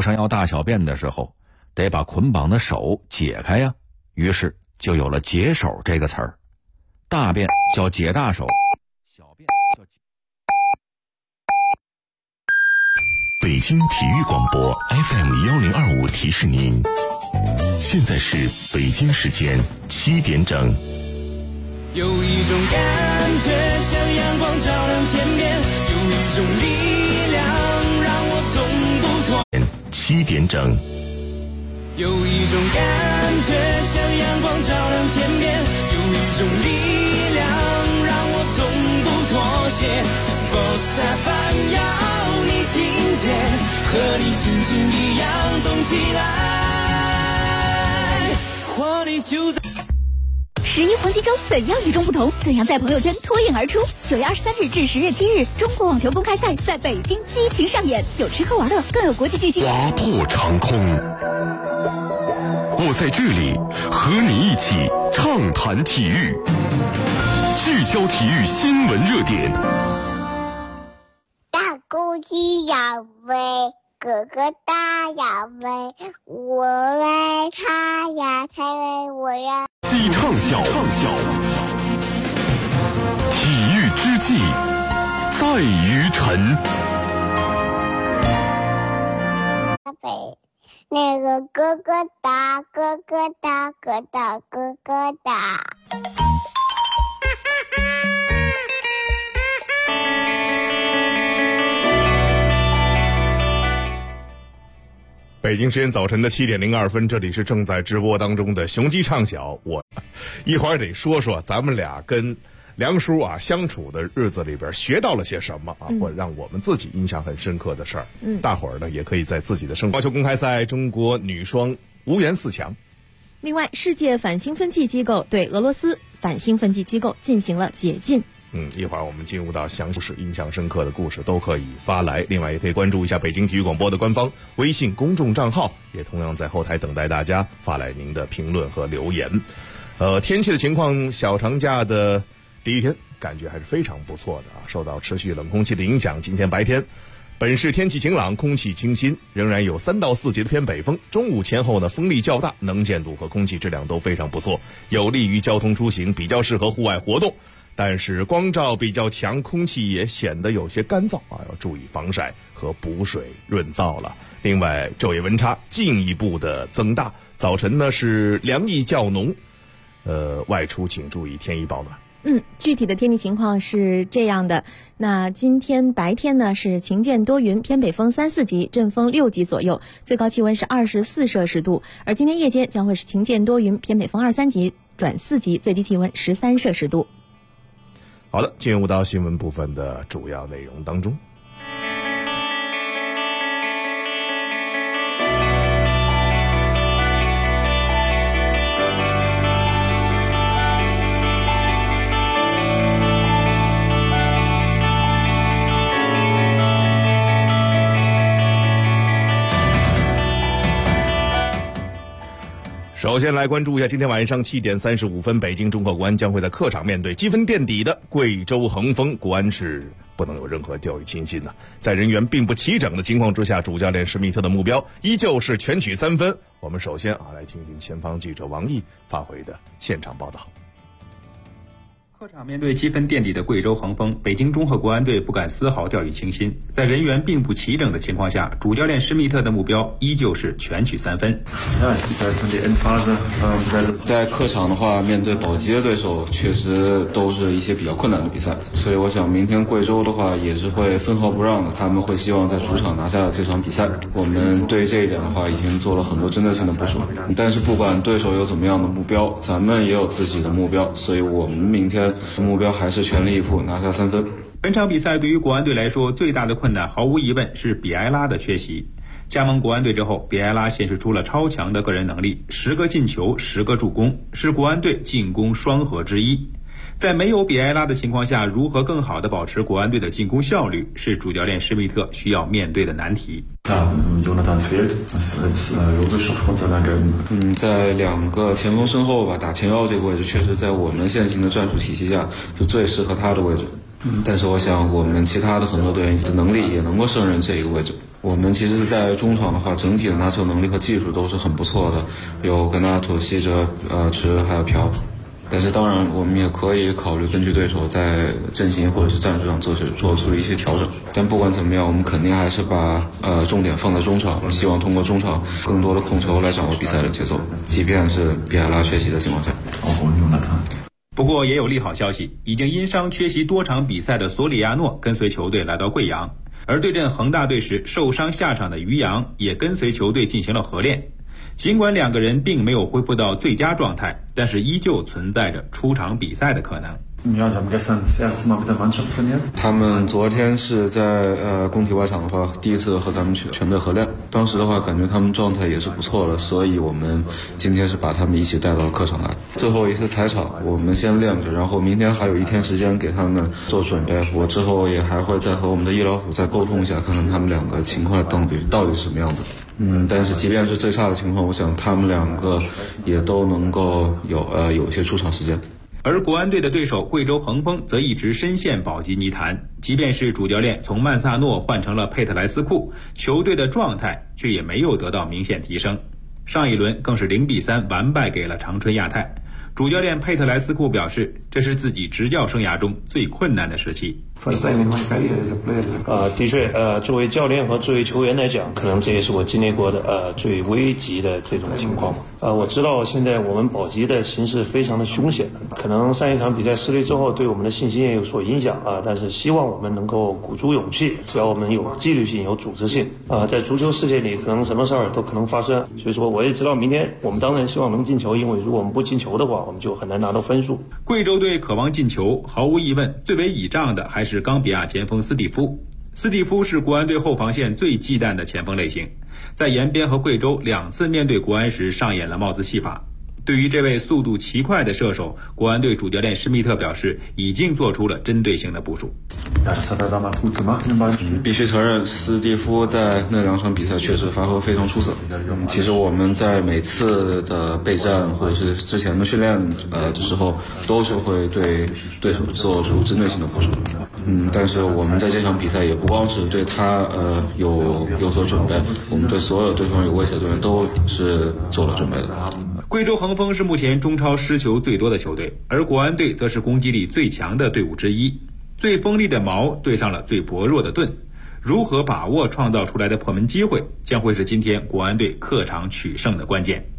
路上要大小便的时候，得把捆绑的手解开呀，于是就有了解手这个词儿。大便叫解大手，小便叫解。 北京体育广播 FM1025 提示您，现在是北京时间7点整。 有一种感觉像阳光照亮天边，有一种力量让我从不脱。 7点整。 有一种感觉像阳光照亮天边，有一种力量让我从不妥协。Sports FM 要你听见，和你心情一样动起来，活力就在。 11黄金周怎样与众不同？怎样在朋友圈脱颖而出？9月23日至10月7日，中国网球公开赛在北京激情上演，有吃喝玩乐，更有国际巨星划破长空。我在这里和你一起畅谈体育，聚焦体育新闻热点。 大公鸡要飞，哥哥大要飞，我为他呀，他为我呀。 既畅晓，体育之际在于晨。 那个哥哥大，哥哥大，哥大，哥哥大。 北京时间早晨的7点02分，这里是正在直播当中的雄鸡畅晓。我一会儿得说说咱们俩跟梁叔啊相处的日子里边学到了些什么啊，或者让我们自己印象很深刻的事儿。大伙儿呢也可以在自己的生活。网球公开赛，中国女双无缘4强。 另外，世界反兴奋剂机构对俄罗斯反兴奋剂机构进行了解禁。 一会儿我们进入到详细印象深刻的故事都可以发来，另外也可以关注一下北京体育广播的官方微信公众账号，也同样在后台等待大家发来您的评论和留言。天气的情况，小长假的第一天感觉还是非常不错的啊，受到持续冷空气的影响，今天白天本市天气晴朗，空气清新，仍然有3到4级的偏北风，中午前后呢风力较大，能见度和空气质量都非常不错，有利于交通出行，比较适合户外活动。但是光照比较强，空气也显得有些干燥啊，要注意防晒和补水润燥了。另外，昼夜温差进一步的增大，早晨呢是凉意较浓，外出请注意添衣保暖。 具体的天气情况是这样的。那今天白天呢是晴间多云，偏北风3、4级，阵风6级左右，最高气温是24摄氏度。而今天夜间将会是晴间多云，偏北风2、3级转4级，最低气温13摄氏度。 好的，进入到新闻部分的主要内容当中。首先来关注一下今天晚上7点35分，北京中赫国安将会在客场面对积分垫底的贵州恒丰。国安是不能有任何掉以轻心的，在人员并不齐整的情况之下，主教练施密特的目标依旧是全取3分。我们首先来听听前方记者王毅发回的现场报道。 客场面对积分垫底的贵州恒丰，北京中赫国安队不敢丝毫掉以轻心。在人员并不齐整的情况下，主教练施密特的目标依旧是全取3分。 在客场的话，面对保级的对手，确实都是一些比较困难的比赛，所以我想明天贵州的话也是会分毫不让的，他们会希望在主场拿下这场比赛。我们对这一点的话已经做了很多针对性的部署，但是不管对手有怎么样的目标，咱们也有自己的目标，所以我们明天目标还是全力以赴拿下3分。 本场比赛对于国安队来说，最大的困难毫无疑问是比埃拉的缺席。加盟国安队之后，比埃拉显示出了超强的个人能力，10个进球，10个助攻，是国安队进攻双核之一。在没有比埃拉的情况下，如何更好地保持国安队的进攻效率，是主教练施密特需要面对的难题。 在2个前锋身后吧，打前腰这个位置，确实在我们现行的战术体系下是最适合他的位置。但是我想我们其他的很多队员的能力也能够胜任这一个位置。 我们其实在中场的话，整体的拿球能力和技术都是很不错的，有格纳托、西哲、池还有朴。但是当然，我们也可以考虑根据对手在阵型或者是战术上做出一些调整。但不管怎么样，我们肯定还是把重点放在中场，希望通过中场更多的控球来掌握比赛的节奏，即便是比埃拉缺席的情况下。 不过也有利好消息，已经因伤缺席多场比赛的索里亚诺跟随球队来到贵阳，而对阵恒大队时受伤下场的于洋也跟随球队进行了合练。尽管两个人并没有恢复到最佳状态，但是依旧存在着出场比赛的可能。 他们昨天是在工体外场的话，第一次和咱们全队合练。当时的话，感觉他们状态也是不错的，所以我们今天是把他们一起带到客场来。最后一次踩场，我们先练着，然后明天还有一天时间给他们做准备。我之后也还会再和我们的医疗组再沟通一下，看看他们两个情况到底是什么样子。但是即便是最差的情况，我想他们两个也都能够有一些出场时间。 而国安队的对手贵州恒丰则一直深陷保级泥潭，即便是主教练从曼萨诺换成了佩特莱斯库，球队的状态却也没有得到明显提升。上一轮更是0-3完败给了长春亚泰。主教练佩特莱斯库表示，这是自己执教生涯中最困难的时期。 的确，作为教练和作为球员来讲，可能这也是我经历过的最危急的这种情况。我知道现在我们保级的形势非常的凶险，可能上一场比赛失利之后对我们的信心也有所影响但是希望我们能够鼓足勇气，只要我们有纪律性、有组织性在足球世界里可能什么事儿都可能发生，所以说我也知道明天我们当然希望能进球，因为如果我们不进球的话，我们就很难拿到分数。 贵州队渴望进球，毫无疑问最为倚仗的还是冈比亚前锋斯蒂夫。斯蒂夫是国安队后防线最忌惮的前锋类型，在延边和贵州2次面对国安时上演了帽子戏法。对于这位速度奇快的射手，国安队主教练施密特表示已经做出了针对性的部署。 必须承认，斯蒂夫在那2场比赛确实发挥非常出色。其实我们在每次的备战或者是之前的训练的时候，都是会对对手做出针对性的部署。但是我们在这场比赛也不光是对他有所准备，我们对所有对方有威胁的人都是做了准备的。 贵州恒丰是目前中超失球最多的球队，而国安队则是攻击力最强的队伍之一。最锋利的矛对上了最薄弱的盾，如何把握创造出来的破门机会，将会是今天国安队客场取胜的关键。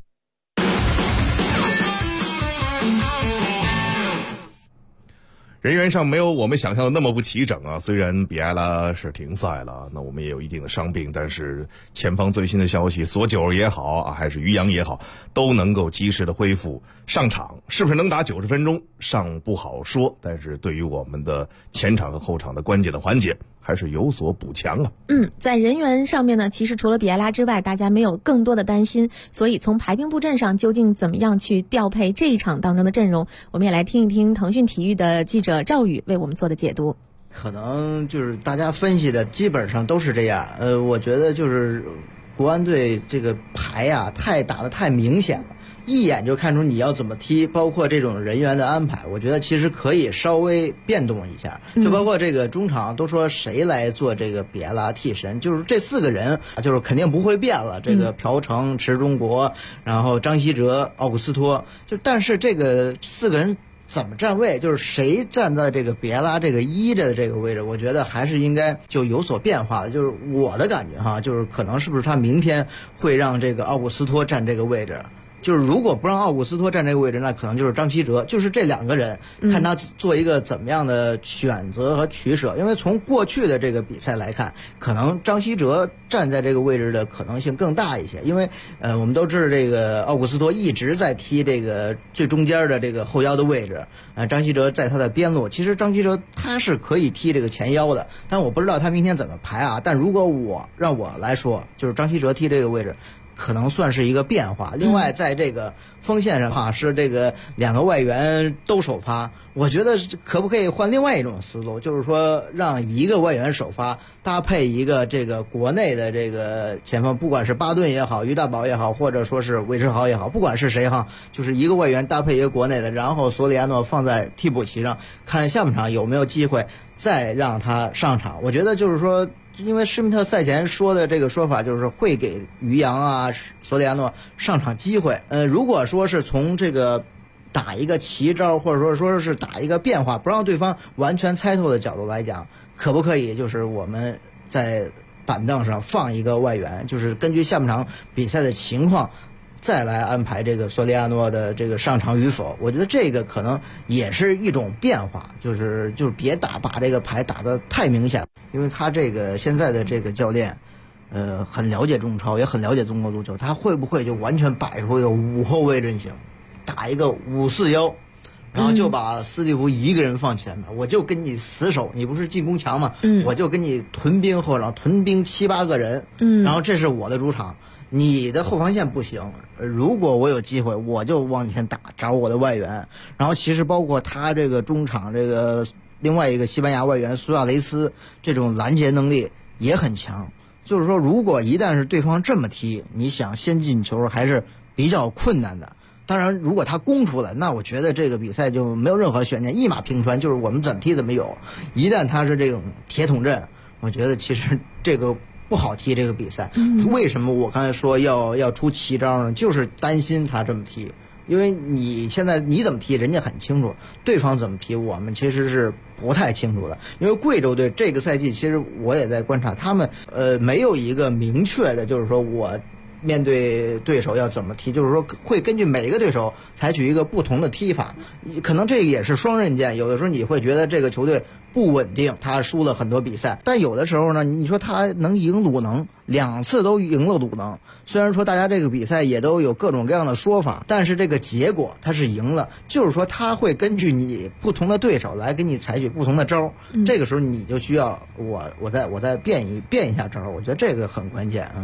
人员上没有我们想象的那么不齐整虽然比埃拉是停赛了，那我们也有一定的伤病，但是前方最新的消息，索九也好还是于洋也好，都能够及时的恢复上场，是不是能打90分钟尚不好说，但是对于我们的前场和后场的关键的环节还是有所补强在人员上面呢，其实除了比埃拉之外，大家没有更多的担心，所以从排兵布阵上究竟怎么样去调配这一场当中的阵容，我们也来听一听腾讯体育的记者赵宇为我们做的解读。 可能就是大家分析的基本上都是这样，我觉得就是国安队这个牌打得太明显了，一眼就看出你要怎么踢，包括这种人员的安排，我觉得其实可以稍微变动一下，就包括这个中场都说谁来做这个比埃拉替身，就是这4个人就是肯定不会变了，这个朴成、池中国，然后张稀哲、奥古斯托，但是这个4个人怎么站位，就是谁站在这个比埃拉这个1的这个位置，我觉得还是应该就有所变化的。就是我的感觉就是可能是不是他明天会让这个奥古斯托站这个位置，就是如果不让奥古斯托站这个位置，那可能就是张稀哲，就是这2个人看他做一个怎么样的选择和取舍。因为从过去的这个比赛来看，可能张稀哲站在这个位置的可能性更大一些，因为我们都知道这个奥古斯托一直在踢这个最中间的这个后腰的位置，张稀哲在他的边路。其实张稀哲他是可以踢这个前腰的，但我不知道他明天怎么排但如果让我来说，就是张稀哲踢这个位置可能算是一个变化。另外在这个锋线上是这个2个外援都首发，我觉得可不可以换另外一种思路，就是说让1个外援首发搭配一个这个国内的这个前锋，不管是巴顿也好，于大宝也好，或者说是韦世豪也好，不管是谁就是1个外援搭配一个国内的，然后索里亚诺放在替补席上，看下半场有没有机会再让他上场。我觉得就是说因为施密特赛前说的这个说法就是会给于洋啊、索里亚诺上场机会。如果说是从这个打一个奇招，或者说是打一个变化，不让对方完全猜透的角度来讲，可不可以就是我们在板凳上放一个外援，就是根据下半场比赛的情况再来安排这个索里亚诺的这个上场与否。我觉得这个可能也是一种变化，就是别把这个牌打得太明显，因为他这个现在的这个教练很了解中超，也很了解中国足球，他会不会就完全摆出一个5后卫阵型，打一个5-4-1，然后就把斯蒂夫一个人放前面，我就跟你死守，你不是进攻强吗？我就跟你屯兵后场，屯兵7-8个人，然后这是我的主场，你的后防线不行，如果我有机会我就往前打，找我的外援。然后其实包括他这个中场这个另外一个西班牙外援苏亚雷斯，这种拦截能力也很强。就是说如果一旦是对方这么踢，你想先进球还是比较困难的。当然如果他攻出来，那我觉得这个比赛就没有任何悬念，一马平川，就是我们怎么踢怎么有。一旦他是这种铁桶阵，我觉得其实这个不好踢这个比赛。为什么我刚才说要出奇招呢？就是担心他这么踢，因为你现在你怎么踢人家很清楚，对方怎么踢我们其实是不太清楚的。因为贵州队这个赛季其实我也在观察他们，没有一个明确的就是说我面对对手要怎么踢，就是说会根据每个对手采取一个不同的踢法，可能这也是双刃剑。有的时候你会觉得这个球队不稳定，他输了很多比赛，但有的时候呢，你说他能赢鲁能，2次都赢了鲁能，虽然说大家这个比赛也都有各种各样的说法，但是这个结果他是赢了，就是说他会根据你不同的对手来给你采取不同的招，这个时候你就需要我再变一下招，我觉得这个很关键。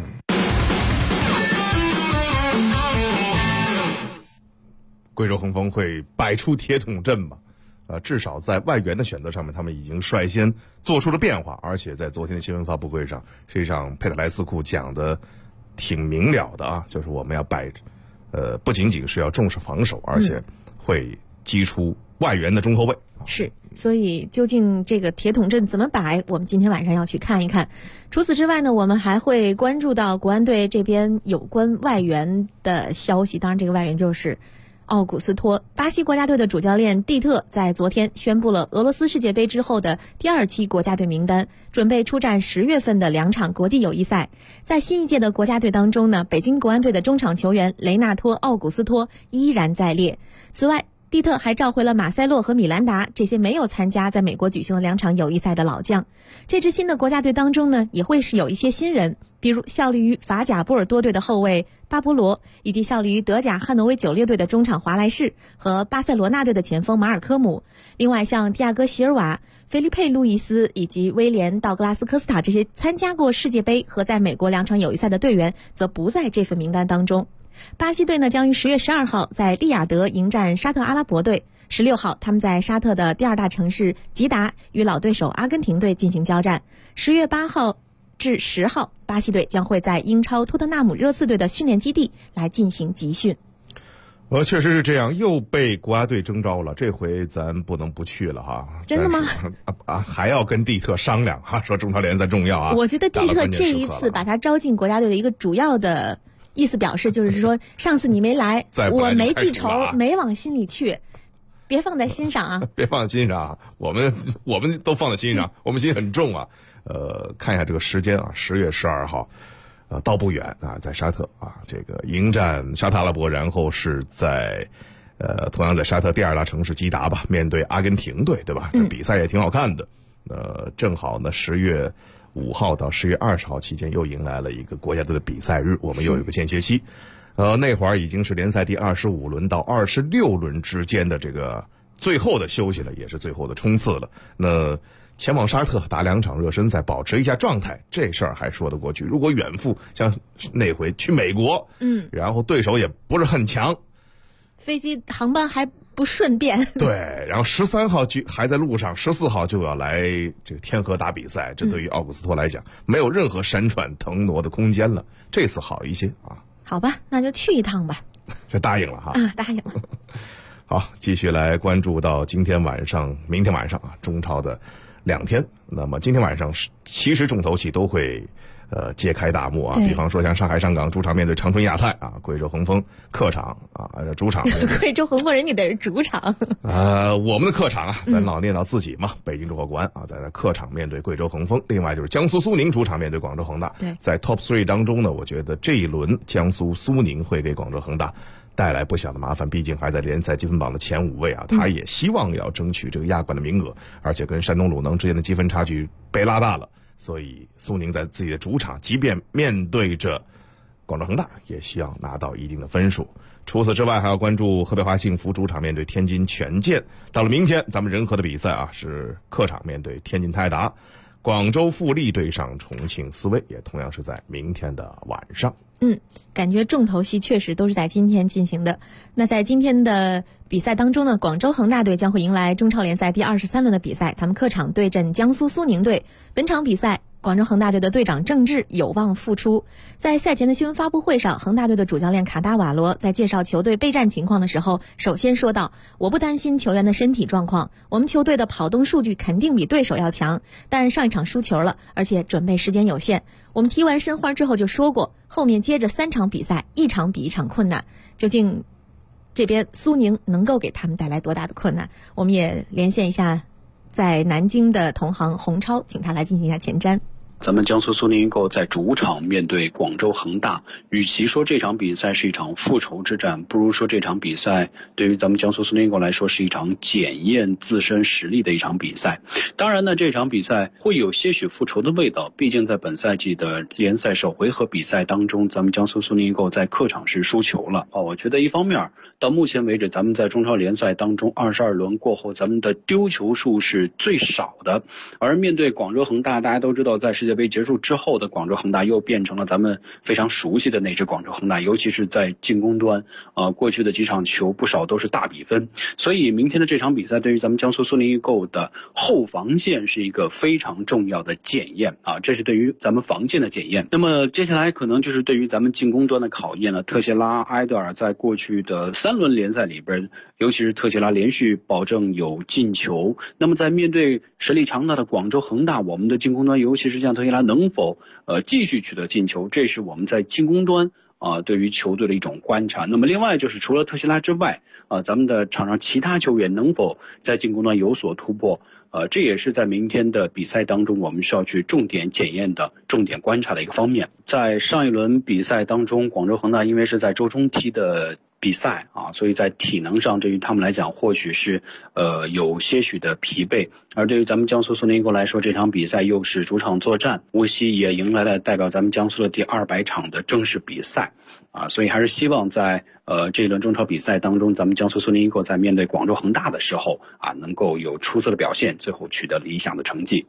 贵州恒丰会摆出铁桶阵吧？至少在外援的选择上面，他们已经率先做出了变化，而且在昨天的新闻发布会上，实际上佩特莱斯库讲的挺明了的啊，就是我们要不仅仅是要重视防守，而且会击出外援的中后卫。 是，所以究竟这个铁桶阵怎么摆，我们今天晚上要去看一看。除此之外呢，我们还会关注到国安队这边有关外援的消息，当然这个外援就是奥古斯托。巴西国家队的主教练蒂特在昨天宣布了俄罗斯世界杯之后的第2期国家队名单，准备出战10月份的2场国际友谊赛。在新一届的国家队当中呢，北京国安队的中场球员雷纳托·奥古斯托依然在列。此外，蒂特还召回了马塞洛和米兰达这些没有参加在美国举行的2场友谊赛的老将。这支新的国家队当中呢，也会是有一些新人，比如效力于法甲波尔多队的后卫巴勃罗，以及效力于德甲汉诺威9列队的中场华莱士和巴塞罗那队的前锋马尔科姆。另外像蒂亚戈席尔瓦、菲利佩路易斯以及威廉道格拉斯科斯塔这些参加过世界杯和在美国2场友谊赛的队员则不在这份名单当中。巴西队呢将于10月12号在利雅得迎战沙特阿拉伯队，16号他们在沙特的第2大城市吉达与老对手阿根廷队进行交战。10月8号至10号，巴西队将会在英超托特纳姆热刺队的训练基地来进行集训。 确实是这样，又被国家队征召了，这回咱不能不去了哈。 真的吗？ 还要跟蒂特商量哈，说中超联赛重要啊。 我觉得蒂特这一次把他招进国家队的一个主要的意思表示就是说，上次你没来，我没记仇，没往心里去，别放在心上啊！ 别放在心上啊！我们都放在心上，我们心很重啊。看一下这个时间啊，10月12号，倒不远啊，在沙特啊，这个迎战沙特阿拉伯，然后是在同样在沙特第2大城市吉达吧，面对阿根廷队，对吧？这比赛也挺好看的。正好呢10月5号到10月20号期间又迎来了一个国家队的比赛日，我们又有一个间歇期。那会儿已经是联赛第25轮到26轮之间的这个最后的休息了，也是最后的冲刺了。那前往沙特打2场热身赛，保持一下状态，这事儿还说得过去。如果远赴，像那回去美国，然后对手也不是很强， 飞机航班还不顺便， 对，然后13号还在路上，14号就要来这个天河打比赛，这对于奥古斯托来讲，没有任何闪喘腾挪的空间了。这次好一些啊。 好吧，那就去一趟吧。 这答应了哈。 答应了。 好，继续来关注到明天晚上啊，中超的 2天。那么今天晚上其实重头戏都会揭开大幕啊，比方说像上海上港主场面对长春亚泰啊，贵州恒丰客场啊，主场贵州恒丰人家的主场我们的客场啊，咱老念叨自己嘛，北京中赫国安啊，在那客场面对贵州恒丰。另外就是江苏苏宁主场面对广州恒大。 对， 在 Top 3当中呢，我觉得这一轮江苏苏宁会给广州恒大带来不小的麻烦，毕竟还在联赛积分榜的前5位啊，他也希望要争取这个亚冠的名额，而且跟山东鲁能之间的积分差距被拉大了。所以苏宁在自己的主场，即便面对着广州恒大，也需要拿到一定的分数。除此之外，还要关注河北华幸福主场面对天津权健。到了明天，咱们仁和的比赛啊，是客场面对天津泰达。广州富力对上重庆斯威，也同样是在明天的晚上。 感觉重头戏确实都是在今天进行的。那在今天的比赛当中呢，广州恒大队将会迎来中超联赛第23轮的比赛，他们客场对阵江苏苏宁队。本场比赛，广州恒大队的队长郑智有望复出。在赛前的新闻发布会上，恒大队的主教练卡达瓦罗在介绍球队备战情况的时候，首先说道：我不担心球员的身体状况，我们球队的跑动数据肯定比对手要强，但上一场输球了，而且准备时间有限。我们踢完申花之后就说过，后面接着3场比赛，一场比一场困难。究竟这边苏宁能够给他们带来多大的困难？我们也连线一下在南京的同行洪超，请他来进行一下前瞻。 咱们江苏苏宁易购在主场面对广州恒大，与其说这场比赛是一场复仇之战，不如说这场比赛对于咱们江苏苏宁易购来说是一场检验自身实力的一场比赛。当然呢，这场比赛会有些许复仇的味道，毕竟在本赛季的联赛首回合比赛当中，咱们江苏苏宁易购在客场是输球了。我觉得一方面到目前为止，咱们在中超联赛当中22轮过后，咱们的丢球数是最少的，而面对广州恒大，大家都知道在世界杯结束之后的广州恒大又变成了咱们非常熟悉的那支广州恒大，尤其是在进攻端过去的几场球不少都是大比分，所以明天的这场比赛对于咱们江苏苏宁易购的后防线是一个非常重要的检验啊，这是对于咱们防线的检验。那么接下来可能就是对于咱们进攻端的考验了。特谢拉、埃德尔在过去的3轮联赛里边，尤其是特谢拉连续保证有进球，那么在面对实力强大的广州恒大，我们的进攻端尤其是像特谢拉能否继续取得进球，这是我们在进攻端对于球队的一种观察。那么另外就是除了特谢拉之外咱们的场上其他球员能否在进攻端有所突破，这也是在明天的比赛当中我们需要去重点检验的、重点观察的一个方面。在上一轮比赛当中，广州恒大因为是在周中踢的比赛所以在体能上对于他们来讲或许是有些许的疲惫，而对于咱们江苏苏宁易购来说，这场比赛又是主场作战，无锡也迎来了代表咱们江苏的第200场的正式比赛所以还是希望在这一轮中超比赛当中，咱们江苏苏宁易购在面对广州恒大的时候能够有出色的表现，最后取得理想的成绩。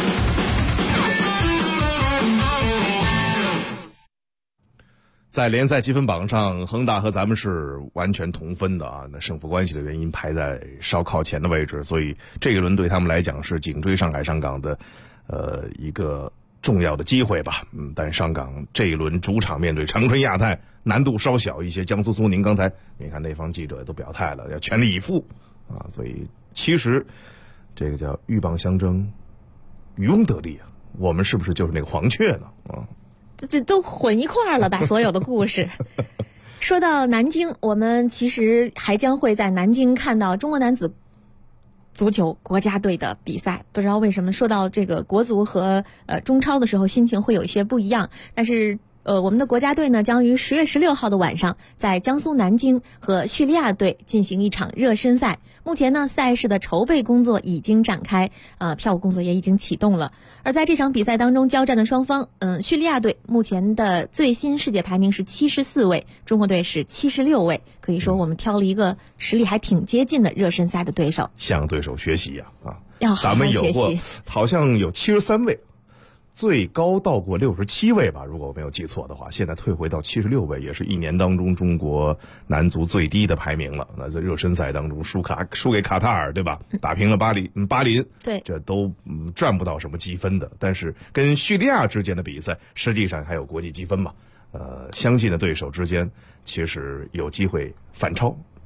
在联赛积分榜上，恒大和咱们是完全同分的那胜负关系的原因排在稍靠前的位置，所以这一轮对他们来讲是紧追上海上港的一个重要的机会吧。但上港这一轮主场面对长春亚泰难度稍小一些，江苏苏宁刚才你看那方记者都表态了，要全力以赴所以其实这个叫鹬蚌相争，渔翁得利我们是不是就是那个黄雀呢这都混一块儿了，把所有的故事说到南京，我们其实还将会在南京看到中国男子足球国家队的比赛。不知道为什么说到这个国足和中超的时候，心情会有一些不一样。但是我们的国家队呢，将于10月16号的晚上在江苏南京和叙利亚队进行一场热身赛。目前呢，赛事的筹备工作已经展开，票务工作也已经启动了。而在这场比赛当中交战的双方，叙利亚队目前的最新世界排名是74位，中国队是76位，可以说我们挑了一个实力还挺接近的热身赛的对手。 向对手学习要好好学习。 咱们有过好像有73位。最高到过67位吧，如果我没有记错的话，现在退回到76位，也是1年当中中国男足最低的排名了。那在热身赛当中输给卡塔尔，对吧？打平了巴林， 对， 这都赚不到什么积分的。但是跟叙利亚之间的比赛，实际上还有国际积分嘛。相近的对手之间，其实有机会反超。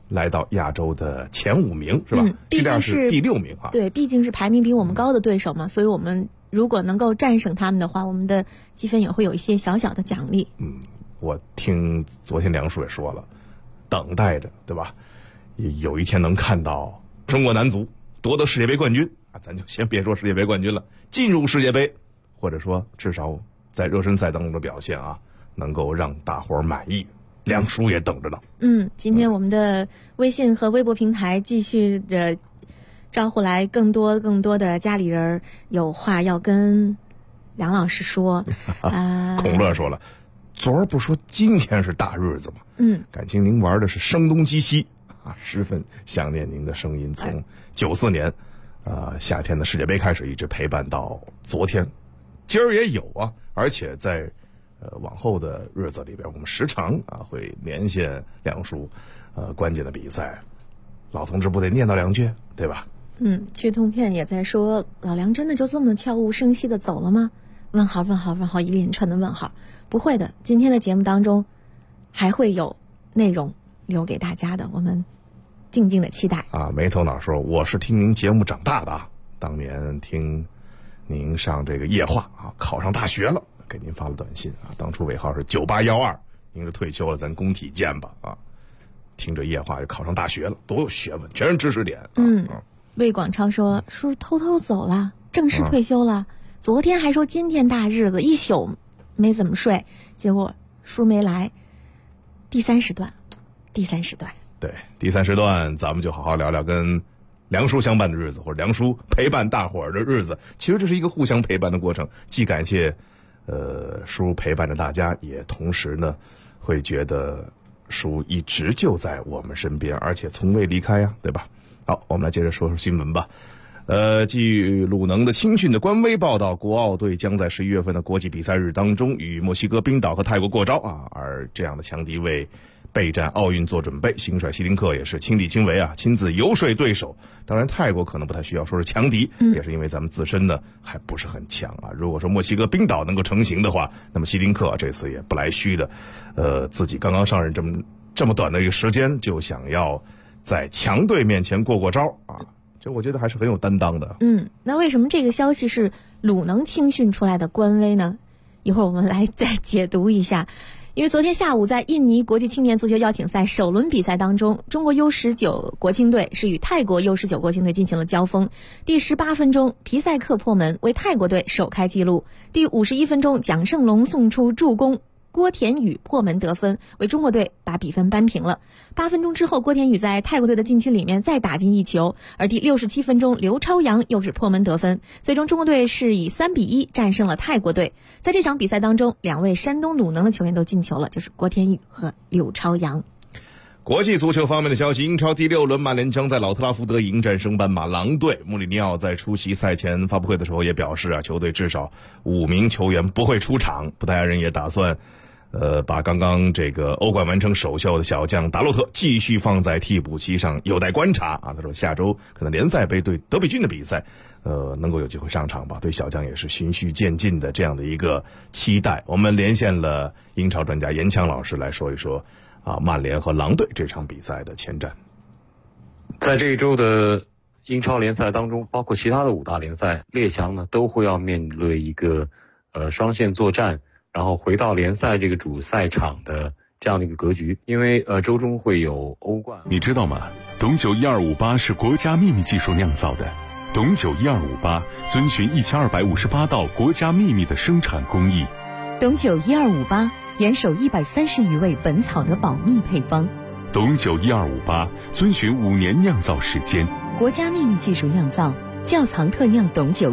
来到亚洲的前5名，是吧？ 毕竟是第6名啊。 对，毕竟是排名比我们高的对手嘛，所以我们如果能够战胜他们的话，我们的积分也会有一些小小的奖励。 我听昨天梁叔也说了，等待着，对吧？有一天能看到中国男足夺得世界杯冠军啊，咱就先别说世界杯冠军了，进入世界杯，或者说至少在热身赛当中的表现啊，能够让大伙儿满意。梁叔也等着呢。 今天我们的微信和微博平台继续着招呼来更多的家里人有话要跟梁老师说。 孔乐说了，昨儿不说今天是大日子吗？感情您玩的是声东击西啊，十分想念您的声音。从94年夏天的世界杯开始，一直陪伴到昨天，今儿也有啊，而且在往后的日子里边，我们时常会连线梁叔关键的比赛，老同志不得念叨2句，对吧？ 去通片也在说，老梁真的就这么悄无声息的走了吗？问号问号问号，一连串的问号。不会的，今天的节目当中还会有内容留给大家的，我们静静的期待啊。没头脑说，我是听您节目长大的啊，当年听您上这个夜话啊，考上大学了，给您发了短信啊，当初尾号是9812，您是退休了，咱工体见吧啊。听着夜话就考上大学了，多有学问，全是知识点。 魏广超说，叔偷偷走了，正式退休了。昨天还说今天大日子，一宿没怎么睡，结果叔没来。第三时段， 对，第3时段咱们就好好聊聊跟梁叔相伴的日子，或者梁叔陪伴大伙儿的日子。其实这是一个互相陪伴的过程，既感谢叔陪伴着大家，也同时呢会觉得叔一直就在我们身边，而且从未离开呀，对吧？好，我们来接着说说新闻吧。据鲁能的青训的官微报道，国奥队将在11月份的国际比赛日当中与墨西哥、冰岛和泰国过招啊，而这样的强敌为备战奥运做准备。新帅希林克也是亲力亲为啊，亲自游说对手。当然泰国可能不太需要说是强敌，也是因为咱们自身呢还不是很强啊。如果说墨西哥、冰岛能够成型的话，那么希林克这次也不来虚的，自己刚刚上任这么短的一个时间，就想要在强队面前过招啊，这我觉得还是很有担当的。 那为什么这个消息是鲁能青训出来的官微呢？一会儿我们来再解读一下。因为昨天下午在印尼国际青年足球邀请赛首轮比赛当中，中国 U19 国青队是与泰国 U19 国青队进行了交锋。第18分钟，皮塞克破门为泰国队首开纪录。第51分钟，蒋胜龙送出助攻，郭田雨破门得分，为中国队把比分扳平了。8分钟之后，郭田雨在泰国队的禁区里面再打进一球，而第67分钟，刘超阳又是破门得分，最终中国队是以3-1战胜了泰国队。在这场比赛当中，2位山东鲁能的球员都进球了，就是郭田雨和刘超阳。 国际足球方面的消息，英超第6轮，曼联将在老特拉福德迎战升班马狼队。穆里尼奥在出席赛前发布会的时候也表示啊，球队至少5名球员不会出场。葡萄牙人也打算把刚刚这个欧冠完成首秀的小将达洛特继续放在替补席上，有待观察啊。他说下周可能联赛杯对德比郡的比赛，能够有机会上场吧，对小将也是循序渐进的这样的一个期待。我们连线了英超专家严强老师来说一说曼联和狼队这场比赛的前瞻。 在这一周的英超联赛当中，包括其他的5大联赛，列强呢都会要面对一个双线作战，然后回到联赛这个主赛场的这样的一个格局。因为周中会有欧冠。 你知道吗？董酒1258是国家秘密技术酿造的。董酒1258遵循1258道国家秘密的生产工艺。 董酒1258严守130余味本草的保密配方。 董酒1258遵循5年酿造时间， 国家秘密技术酿造，窖藏特酿董酒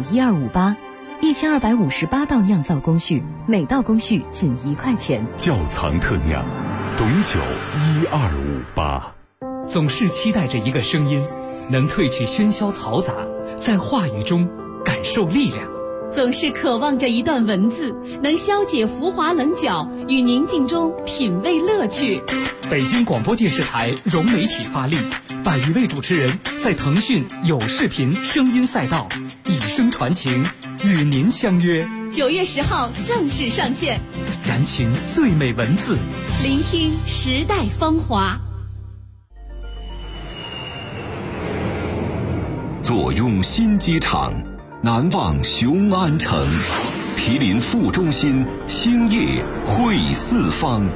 1258，1258道酿造工序，每道工序仅1块钱。 窖藏特酿，董酒1258。 总是期待着一个声音，能褪去喧嚣嘈杂，在话语中感受力量。 总是渴望着一段文字，能消解浮华棱角，与宁静中品味乐趣。 北京广播电视台融媒体发力，100余位主持人在腾讯有视频声音赛道以声传情，与您相约。 9月10号正式上线， 燃情最美文字， 聆听时代芳华。 坐拥新机场，南望雄安城，毗邻副中心，兴业汇四方。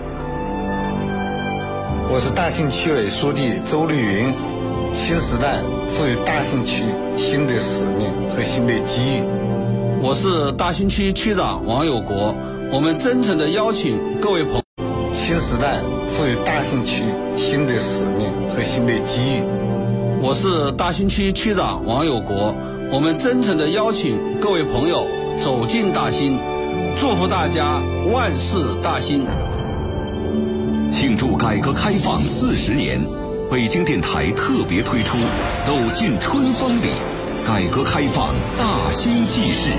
我是大兴区委书记周绿云。新时代赋予大兴区新的使命和新的机遇。 我是大兴区区长王有国。我们真诚地邀请各位朋友。 新时代赋予大兴区新的使命和新的机遇。 我是大兴区区长王有国。我们真诚地邀请各位朋友走进大兴，祝福大家万事大兴。 庆祝改革开放40年，北京电台特别推出《走进春风里》，改革开放大兴纪事。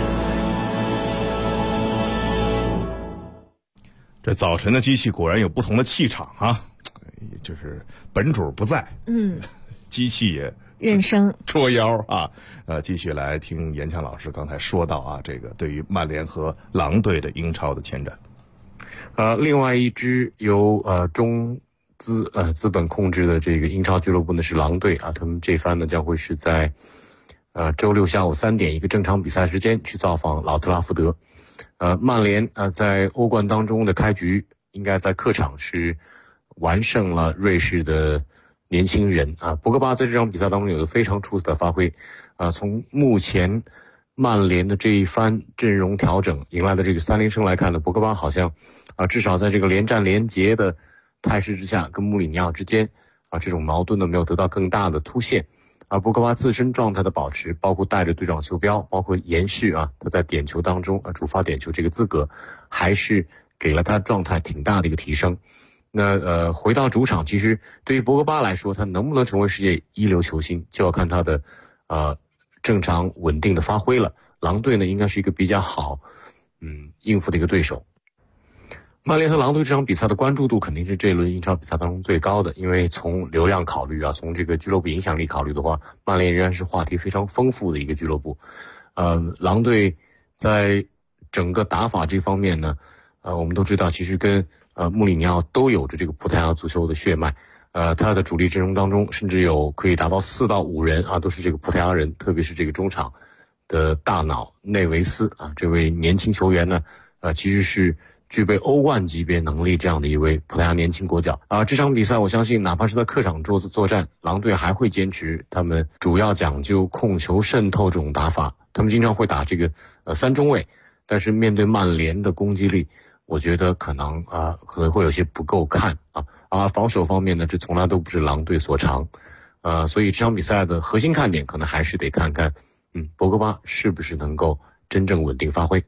这早晨的机器果然有不同的气场啊，就是本主不在，机器也认生捉妖啊。继续来听严强老师刚才说到啊，这个对于曼联和狼队的英超的前瞻。 另外一支由中资本控制的这个英超俱乐部呢是狼队啊，他们这番呢将会是在周六下午3点一个正常比赛时间去造访老特拉福德。曼联在欧冠当中的开局应该在客场是完胜了瑞士的年轻人啊。博格巴在这场比赛当中有着非常出色的发挥从目前曼联的这一番阵容调整迎来的这个3连胜来看呢，博格巴好像至少在这个连战连捷的态势之下，跟穆里尼奥之间这种矛盾呢没有得到更大的凸显。博格巴自身状态的保持，包括带着队长袖标，包括延续他在点球当中主罚点球这个资格，还是给了他状态挺大的一个提升。那回到主场，其实对于博格巴来说，他能不能成为世界一流球星，就要看他的正常稳定的发挥了。狼队呢，应该是一个比较好应付的一个对手。曼联和狼队这场比赛的关注度肯定是这一轮英超比赛当中最高的，因为从流量考虑从这个俱乐部影响力考虑的话，曼联仍然是话题非常丰富的一个俱乐部。狼队在整个打法这方面呢，我们都知道其实跟穆里尼奥都有着这个葡萄牙足球的血脉。他的主力阵容当中甚至有可以达到4到5人都是这个葡萄牙人，特别是这个中场的大脑内维斯这位年轻球员呢，其实是具备欧冠级别能力这样的一位葡萄牙年轻国脚这场比赛我相信哪怕是在客场作战，狼队还会坚持他们主要讲究控球渗透这种打法，他们经常会打这个3中卫，但是面对曼联的攻击力，我觉得可能会有些不够看防守方面呢，这从来都不是狼队所长所以这场比赛的核心看点可能还是得看看博格巴是不是能够真正稳定发挥。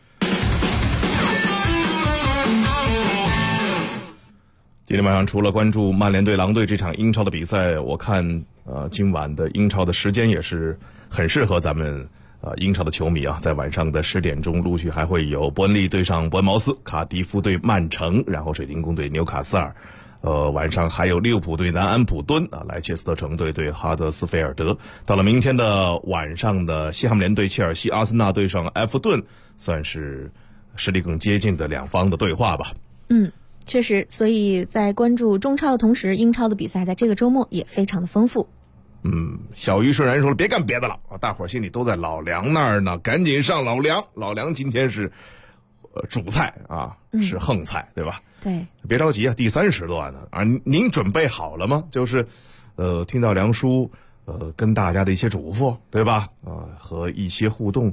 今天晚上除了关注曼联对狼队这场英超的比赛，我看今晚的英超的时间也是很适合咱们英超的球迷在晚上的10点钟陆续还会有伯恩利对上伯恩茅斯，卡迪夫对曼城，然后水晶宫对纽卡斯尔，晚上还有利物浦对南安普敦莱切斯特城队对哈德斯菲尔德。到了明天的晚上的西汉姆联对切尔西，阿森纳对上埃弗顿，算是实力更接近的两方的对话吧。 确实，所以在关注中超的同时，英超的比赛在这个周末也非常的丰富。 小鱼顺然说了，别干别的了大伙儿心里都在老梁那儿呢，赶紧上老梁。老梁今天是主菜是横菜，对吧？ 对， 别着急第3时段呢您准备好了吗？就是听到梁叔跟大家的一些嘱咐，对吧？和一些互动，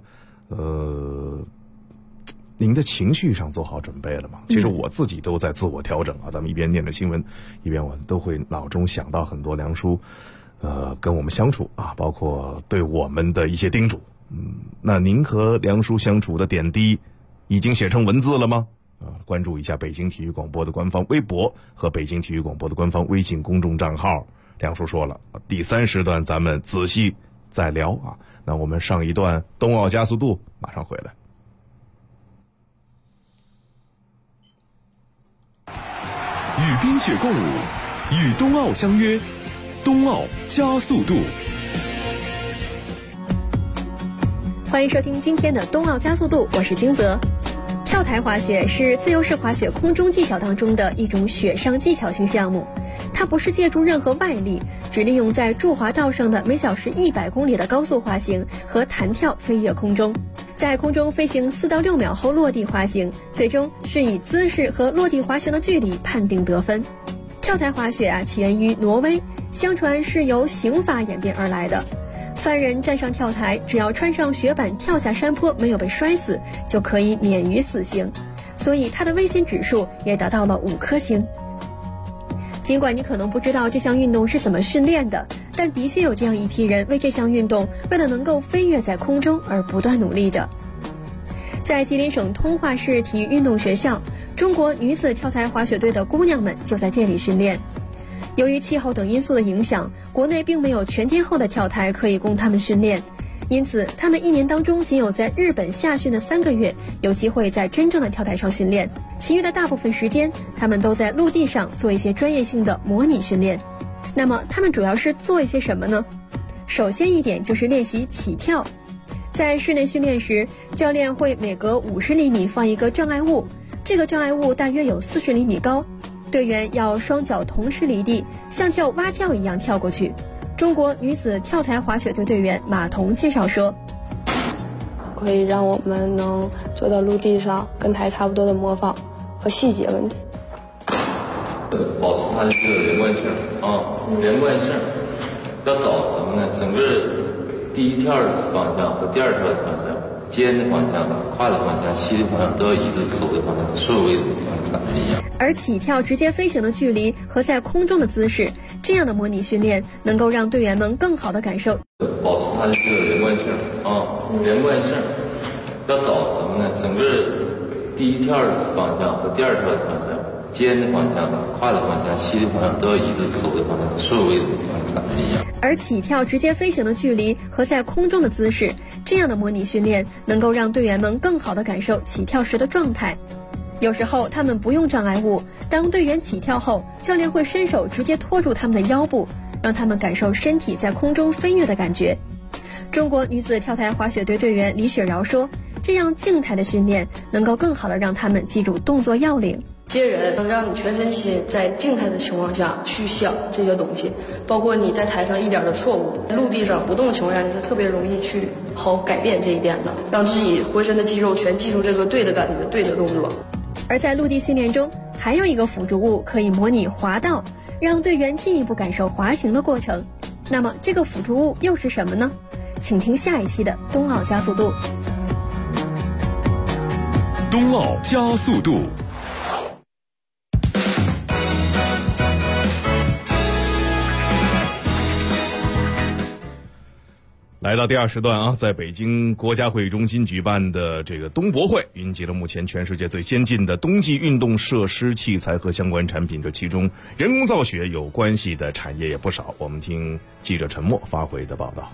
您的情绪上做好准备了吗？其实我自己都在自我调整咱们一边念着新闻，一边我都会脑中想到很多梁叔跟我们相处包括对我们的一些叮嘱。那您和梁叔相处的点滴已经写成文字了吗？关注一下北京体育广播的官方微博和北京体育广播的官方微信公众账号。梁叔说了，第3时段咱们仔细再聊那我们上一段冬奥加速度，马上回来。 与冰雪共舞，与冬奥相约，冬奥加速度。 欢迎收听今天的冬奥加速度，我是金泽。跳跳台滑雪是自由式滑雪空中技巧当中的一种雪上技巧型项目，它不是借助任何外力，只利用在驻滑道上的每小时100公里的高速滑行和弹跳飞跃空中，在空中飞行4到6秒后落地滑行，最终是以姿势和落地滑行的距离判定得分。跳台滑雪起源于挪威，相传是由刑法演变而来的。犯人站上跳台，只要穿上雪板跳下山坡没有被摔死，就可以免于死刑，所以它的危险指数也达到了5颗星。尽管你可能不知道这项运动是怎么训练的，但的确有这样一批人为这项运动，为了能够飞跃在空中而不断努力着。在吉林省通化市体育运动学校，中国女子跳台滑雪队的姑娘们就在这里训练。由于气候等因素的影响，国内并没有全天候的跳台可以供他们训练，因此他们1年当中仅有在日本夏训的3个月有机会在真正的跳台上训练，其余的大部分时间他们都在陆地上做一些专业性的模拟训练。那么他们主要是做一些什么呢？首先一点就是练习起跳。在室内训练时，教练会每隔50厘米放一个障碍物，这个障碍物大约有40厘米高，队员要双脚同时离地，像跳蛙跳一样跳过去。中国女子跳台滑雪队队员马彤介绍说， 可以让我们能做到陆地上跟台差不多的模仿和细节问题， 保持它的这个连贯性连贯性要找什么呢？整个第一跳的方向和第二跳的方向，肩的方向、胯的方向、膝的方向都要一致，手的方向、所有位置的方向感觉一样。 而起跳直接飞行的距离和在空中的姿势，这样的模拟训练能够让队员们更好的感受保持它的这个连贯性连贯性要找什么呢？整个第一跳的方向和第二跳的方向，肩的方向、胯的方向、膝的方向都要一致，手的方向、所有位置的方向感觉一样。 而起跳直接飞行的距离和在空中的姿势，这样的模拟训练能够让队员们更好的感受起跳时的状态。有时候他们不用障碍物，当队员起跳后，教练会伸手直接托住他们的腰部，让他们感受身体在空中飞跃的感觉。中国女子跳台滑雪队队员李雪瑶说，这样静态的训练能够更好的让他们记住动作要领。 接人能让你全身心在静态的情况下去想这些东西，包括你在台上一点的错误，陆地上不动的情况下，你是特别容易去好改变这一点的，让自己浑身的肌肉全记住这个对的感觉、对的动作。 而在陆地训练中，还有一个辅助物可以模拟滑道，让队员进一步感受滑行的过程。那么这个辅助物又是什么呢？请听下一期的冬奥加速度。 冬奥加速度。 来到第2时段在北京国家会议中心举办的这个冬博会，云集了目前全世界最先进的冬季运动设施、器材和相关产品，这其中人工造雪有关系的产业也不少。我们听记者陈默发回的报道。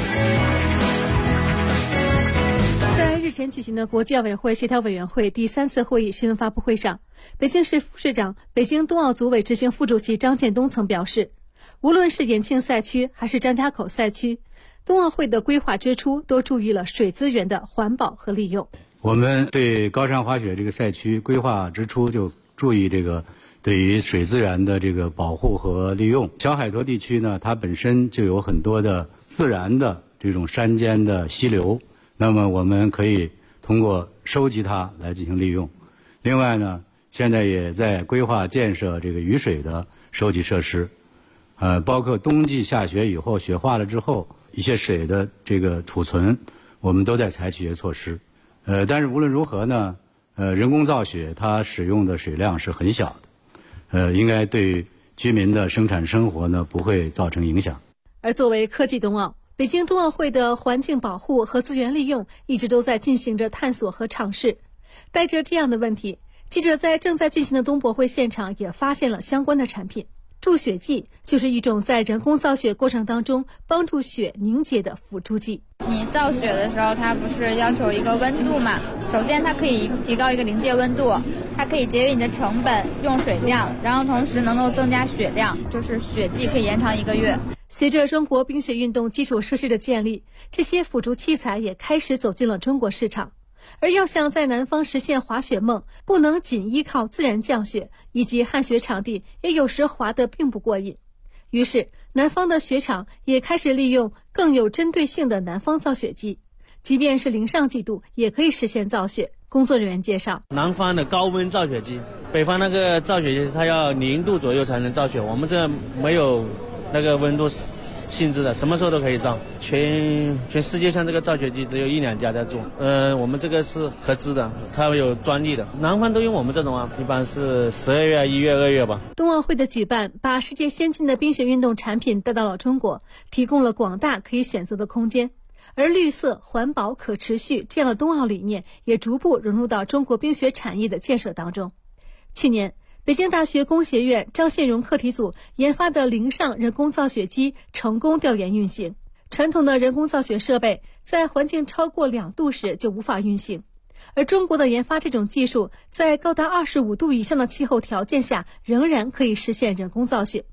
在日前举行的国际奥委会协调委员会第3次会议新闻发布会上，北京市副市长、北京冬奥组委执行副主席张建东曾表示，无论是延庆赛区还是张家口赛区，冬奥会的规划之初都注意了水资源的环保和利用。 我们对高山滑雪这个赛区规划之初就注意这个对于水资源的这个保护和利用。小海沱地区呢，它本身就有很多的自然的这种山间的溪流，那么我们可以通过收集它来进行利用。另外呢，现在也在规划建设这个雨水的收集设施，包括冬季下雪以后雪化了之后一些水的这个储存，我们都在采取一些措施。但是无论如何呢，人工造雪它使用的水量是很小的，应该对居民的生产生活呢不会造成影响。 而作为科技冬奥，北京冬奥会的环境保护和资源利用一直都在进行着探索和尝试。带着这样的问题，记者在正在进行的冬博会现场也发现了相关的产品。助雪剂就是一种在人工造雪过程当中帮助雪凝结的辅助剂。 你造雪的时候，它不是要求一个温度嘛？首先它可以提高一个临界温度，它可以节约你的成本、用水量，然后同时能够增加雪量，就是雪季可以延长1个月。 随着中国冰雪运动基础设施的建立，这些辅助器材也开始走进了中国市场。 而要想在南方实现滑雪梦，不能仅依靠自然降雪，以及旱雪场地也有时滑得并不过瘾。于是南方的雪场也开始利用更有针对性的南方造雪机，即便是零上几度也可以实现造雪。工作人员介绍， 南方的高温造雪机，北方那个造雪机它要0度左右才能造雪，我们这没有那个温度性质的，什么时候都可以造。全世界上这个造雪机只有1-2家在做，我们这个是合资的，它有专利的。南方都用我们这种啊，一般是12月、1月、2月吧。 冬奥会的举办，把世界先进的冰雪运动产品带到了中国，提供了广大可以选择的空间。而绿色、环保、可持续这样的冬奥理念也逐步融入到中国冰雪产业的建设当中。去年，北京大学工学院张献荣课题组研发的零上人工造雪机成功调研运行。传统的人工造雪设备在环境超过2度时就无法运行，而中国的研发这种技术，在高达25度以上的气候条件下，仍然可以实现人工造雪。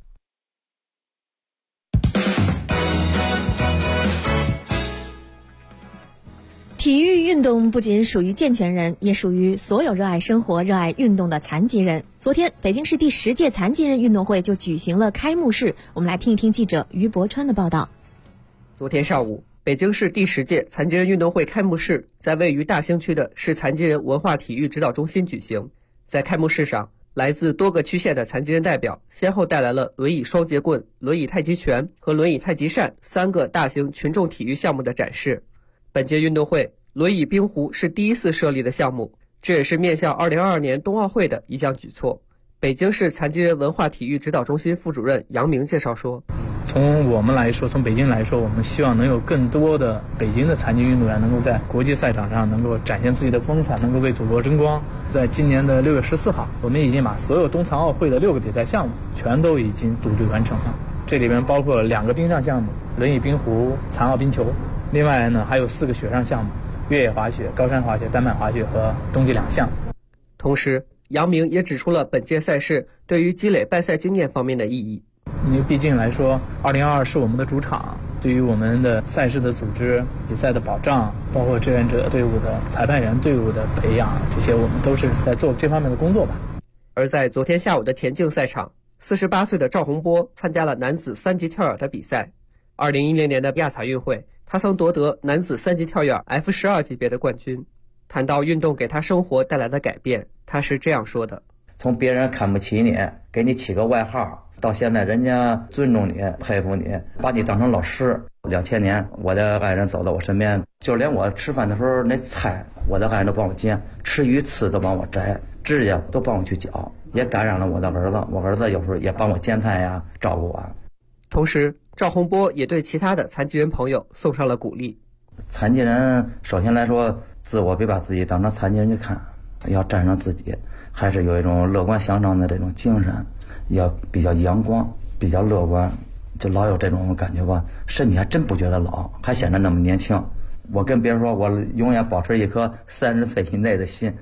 体育运动不仅属于健全人，也属于所有热爱生活、热爱运动的残疾人。昨天，北京市第10届残疾人运动会就举行了开幕式。我们来听一听记者于博川的报道。 昨天上午，北京市第10届残疾人运动会开幕式在位于大兴区的市残疾人文化体育指导中心举行。在开幕式上，来自多个区县的残疾人代表先后带来了轮椅双节棍、轮椅太极拳和轮椅太极扇3个大型群众体育项目的展示。本届运动会，轮椅冰壶是第一次设立的项目，这也是面向2022年冬奥会的一项举措。北京市残疾人文化体育指导中心副主任杨明介绍说， 从我们来说，从北京来说，我们希望能有更多的北京的残疾运动员能够在国际赛场上能够展现自己的风采，能够为祖国争光。在今年的6月14号，我们已经把所有冬残奥会的6个比赛项目全都已经组队完成了，这里面包括了2个冰上项目，轮椅冰壶、残奥冰球，另外呢还有4个雪上项目，越野滑雪、高山滑雪、单板滑雪和冬季2项。 同时，杨明也指出了本届赛事对于积累备赛经验方面的意义。 因为毕竟来说，2022是我们的主场，对于我们的赛事的组织、比赛的保障，包括志愿者队伍的裁判员队伍的培养，这些我们都是在做这方面的工作吧。 而在昨天下午的田径赛场，48岁的赵洪波参加了男子3级跳远的比赛。2010年的亚残运会，他曾夺得男子3级跳远 F12级别的冠军。谈到运动给他生活带来的改变，他是这样说的： 从别人看不起你，给你起个外号，到现在人家尊重你、佩服你，把你当成老师。2000年，我的爱人走到我身边，就连我吃饭的时候那菜，我的爱人都帮我煎，吃鱼刺都帮我摘，指甲都帮我去绞，也感染了我的儿子。我儿子有时候也帮我煎菜呀，照顾我。 同时，赵洪波也对其他的残疾人朋友送上了鼓励。 残疾人首先来说，自我别把自己当成残疾人去看，要战胜自己，还是有一种乐观向上的这种精神，要比较阳光，比较乐观，就老有这种感觉吧，身体还真不觉得老，还显得那么年轻。我跟别人说，我永远保持一颗30岁以内的心。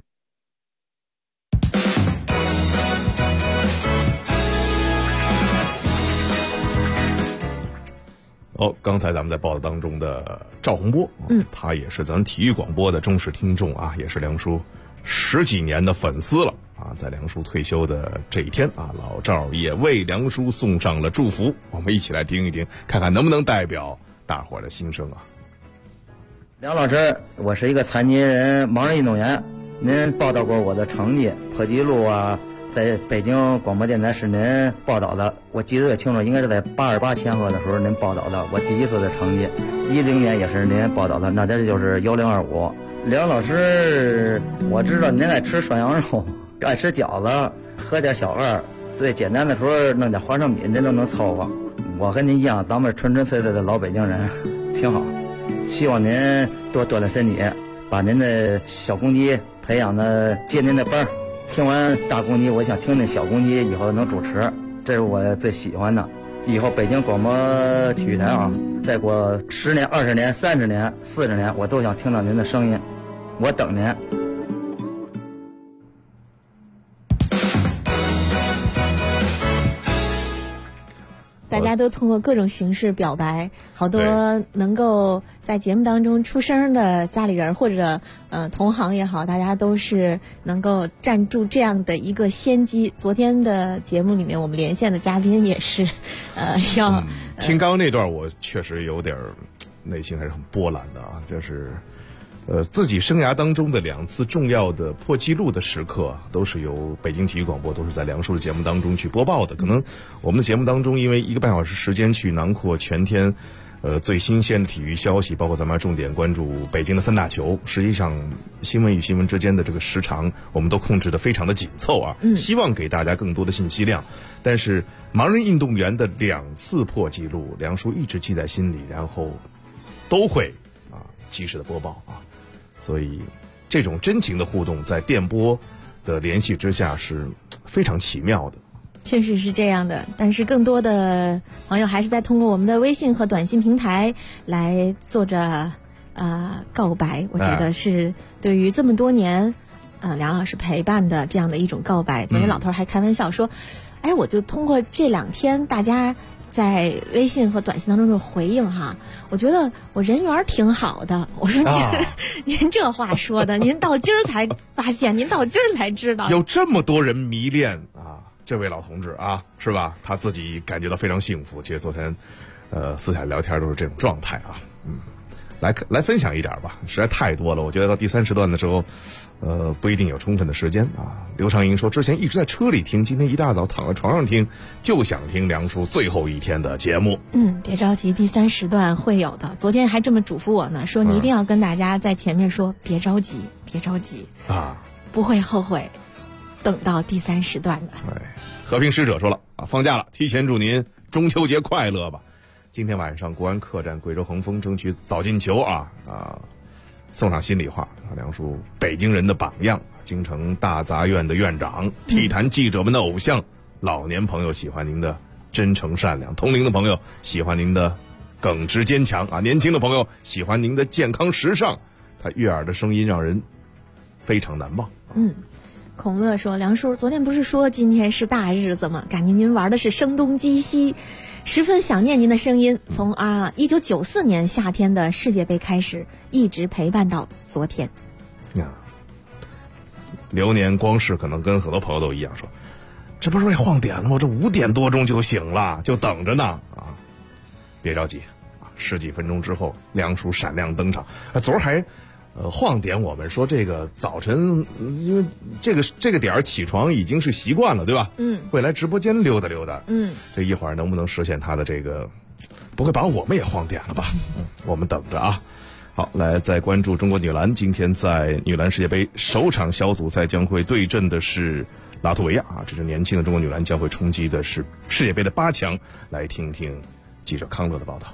刚才咱们在报道当中的赵洪波，他也是咱体育广播的忠实听众啊，也是梁叔10几年的粉丝了啊。在梁叔退休的这一天啊，老赵也为梁叔送上了祝福，我们一起来听一听，看看能不能代表大伙儿的心声啊。 梁老师，我是一个残疾人盲人运动员，您报道过我的成绩，破纪录啊，在北京广播电台是您报道的，我记得也清楚，应该是在828前后的时候您报道的我第一次的成绩，10年也是您报道的，那这就是1025。梁老师，我知道您爱吃涮羊肉，爱吃饺子，喝点小二，最简单的时候弄点花生米您都能凑合。我跟您一样，咱们纯纯粹粹的老北京人，挺好。希望您多锻炼身体，把您的小公鸡培养的接您的班儿。听完大公鸡，我想听那小公鸡以后能主持，这是我最喜欢的。以后北京广播体育台啊，再过10年、20年、30年、40年，我都想听到您的声音，我等您。 大家都通过各种形式表白，好多能够在节目当中出声的家里人或者同行也好，大家都是能够占住这样的一个先机。昨天的节目里面，我们连线的嘉宾也是要听刚刚那段，我确实有点内心还是很波澜的啊，就是自己生涯当中的2次重要的破纪录的时刻，都是由北京体育广播都是在梁叔的节目当中去播报的。可能我们的节目当中，因为1个半小时时间去囊括全天最新鲜的体育消息，包括咱们重点关注北京的3大球，实际上新闻与新闻之间的这个时长我们都控制得非常的紧凑啊，希望给大家更多的信息量。但是盲人运动员的2次破纪录，梁叔一直记在心里，然后都会及时的播报啊。所以这种真情的互动在电波的联系之下是非常奇妙的。 确实是这样的，但是更多的朋友还是在通过我们的微信和短信平台来做着告白。我觉得是对于这么多年梁老师陪伴的这样的一种告白。昨天老头还开玩笑说，哎，我就通过这2天大家在微信和短信当中的回应哈，我觉得我人缘挺好的。我说您这话说的，您到今儿才发现，您到今儿才知道， 有这么多人迷恋这位老同志啊，是吧？他自己感觉到非常幸福。其实昨天私下聊天都是这种状态啊。来分享一点吧，实在太多了。我觉得到第3时段的时候，不一定有充分的时间啊。刘长英说，之前一直在车里听，今天一大早躺在床上听，就想听梁叔最后一天的节目。 别着急，第3时段会有的。昨天还这么嘱咐我呢，说你一定要跟大家在前面说，别着急，别着急啊，不会后悔，等到第3时段的。 和平使者说了放假了，提前祝您中秋节快乐吧。今天晚上国安客战贵州恒丰，争取早进球送上心里话。梁叔北京人的榜样，京城大杂院的院长，体坛记者们的偶像，老年朋友喜欢您的真诚善良，同龄的朋友喜欢您的耿直坚强年轻的朋友喜欢您的健康时尚。他悦耳的声音让人非常难忘。 孔乐说，梁叔昨天不是说今天是大日子吗？感觉您玩的是声东击西，十分想念您的声音。从1994年夏天的世界杯开始，一直陪伴到昨天。 流年光逝可能跟很多朋友都一样，说这不是晃点了吗？这5点多钟就醒了，就等着呢别着急10几分钟之后，梁叔闪亮登场。昨儿还晃点我们说，这个早晨因为这个点儿起床已经是习惯了，对吧？会来直播间溜达溜达。这一会儿能不能实现他的这个，不会把我们也晃点了吧？我们等着啊。好，来再关注中国女篮，今天在女篮世界杯首场小组赛将会对阵的是拉脱维亚这是年轻的中国女篮将会冲击的是世界杯的8强。来听听记者康乐的报道。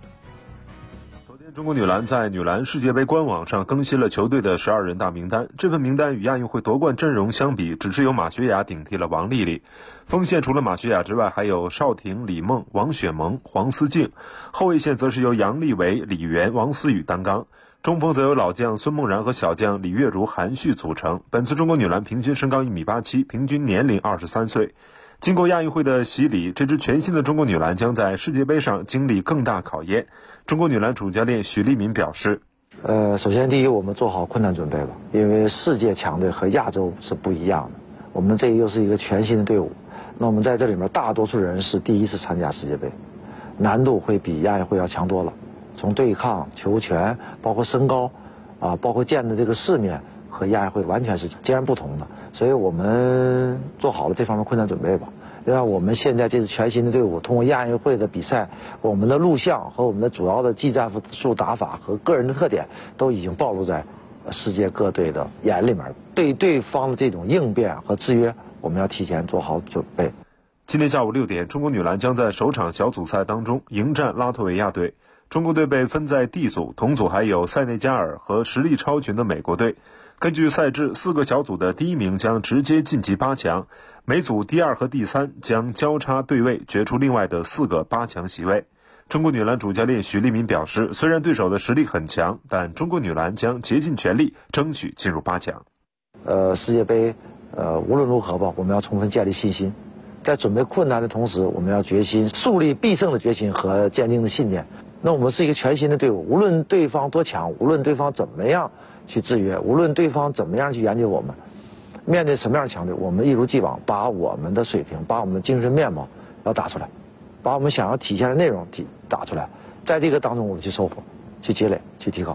中国女篮在女篮世界杯官网上更新了球队的12人大名单，这份名单与亚运会夺冠阵容相比，只是由马学雅顶替了王丽丽。锋线除了马学雅之外，还有邵婷、李梦、王雪萌、黄思静。后卫线则是由杨丽维、李媛、王思雨担纲。中锋则由老将孙梦然和小将李月如、韩旭组成。本次中国女篮平均身高1.87米，平均年龄23岁。经过亚运会的洗礼，这支全新的中国女篮将在世界杯上经历更大考验。中国女篮主教练许利民表示， 首先第一，我们做好困难准备吧，因为世界强队和亚洲是不一样的，我们这又是一个全新的队伍。那我们在这里面大多数人是第一次参加世界杯，难度会比亚运会要强多了，从对抗、球权，包括身高包括见的这个世面和亚运会完全是截然不同的，所以我们做好了这方面困难准备吧。另外，我们现在这支全新的队伍，通过亚运会的比赛，我们的录像和我们的主要的技战术打法和个人的特点都已经暴露在世界各队的眼里面。对对方的这种应变和制约，我们要提前做好准备。 今天下午6点，中国女篮将在首场小组赛当中迎战拉脱维亚队。中国队被分在 D 组，同组还有塞内加尔和实力超群的美国队。根据赛制，4个小组的第1名将直接晋级8强，每组第2和第3将交叉对位，决出另外的4个8强席位。中国女篮主教练许利民表示，虽然对手的实力很强，但中国女篮将竭尽全力争取进入8强。 世界杯无论如何吧，我们要充分建立信心， 在准备困难的同时，我们要决心树立必胜的决心和坚定的信念。那我们是一个全新的队伍，无论对方多强，无论对方怎么样去制约，无论对方怎么样去研究我们，面对什么样的强队，我们一如既往把我们的水平，把我们的精神面貌要打出来，把我们想要体现的内容打出来，在这个当中我们去收获、去积累、去提高。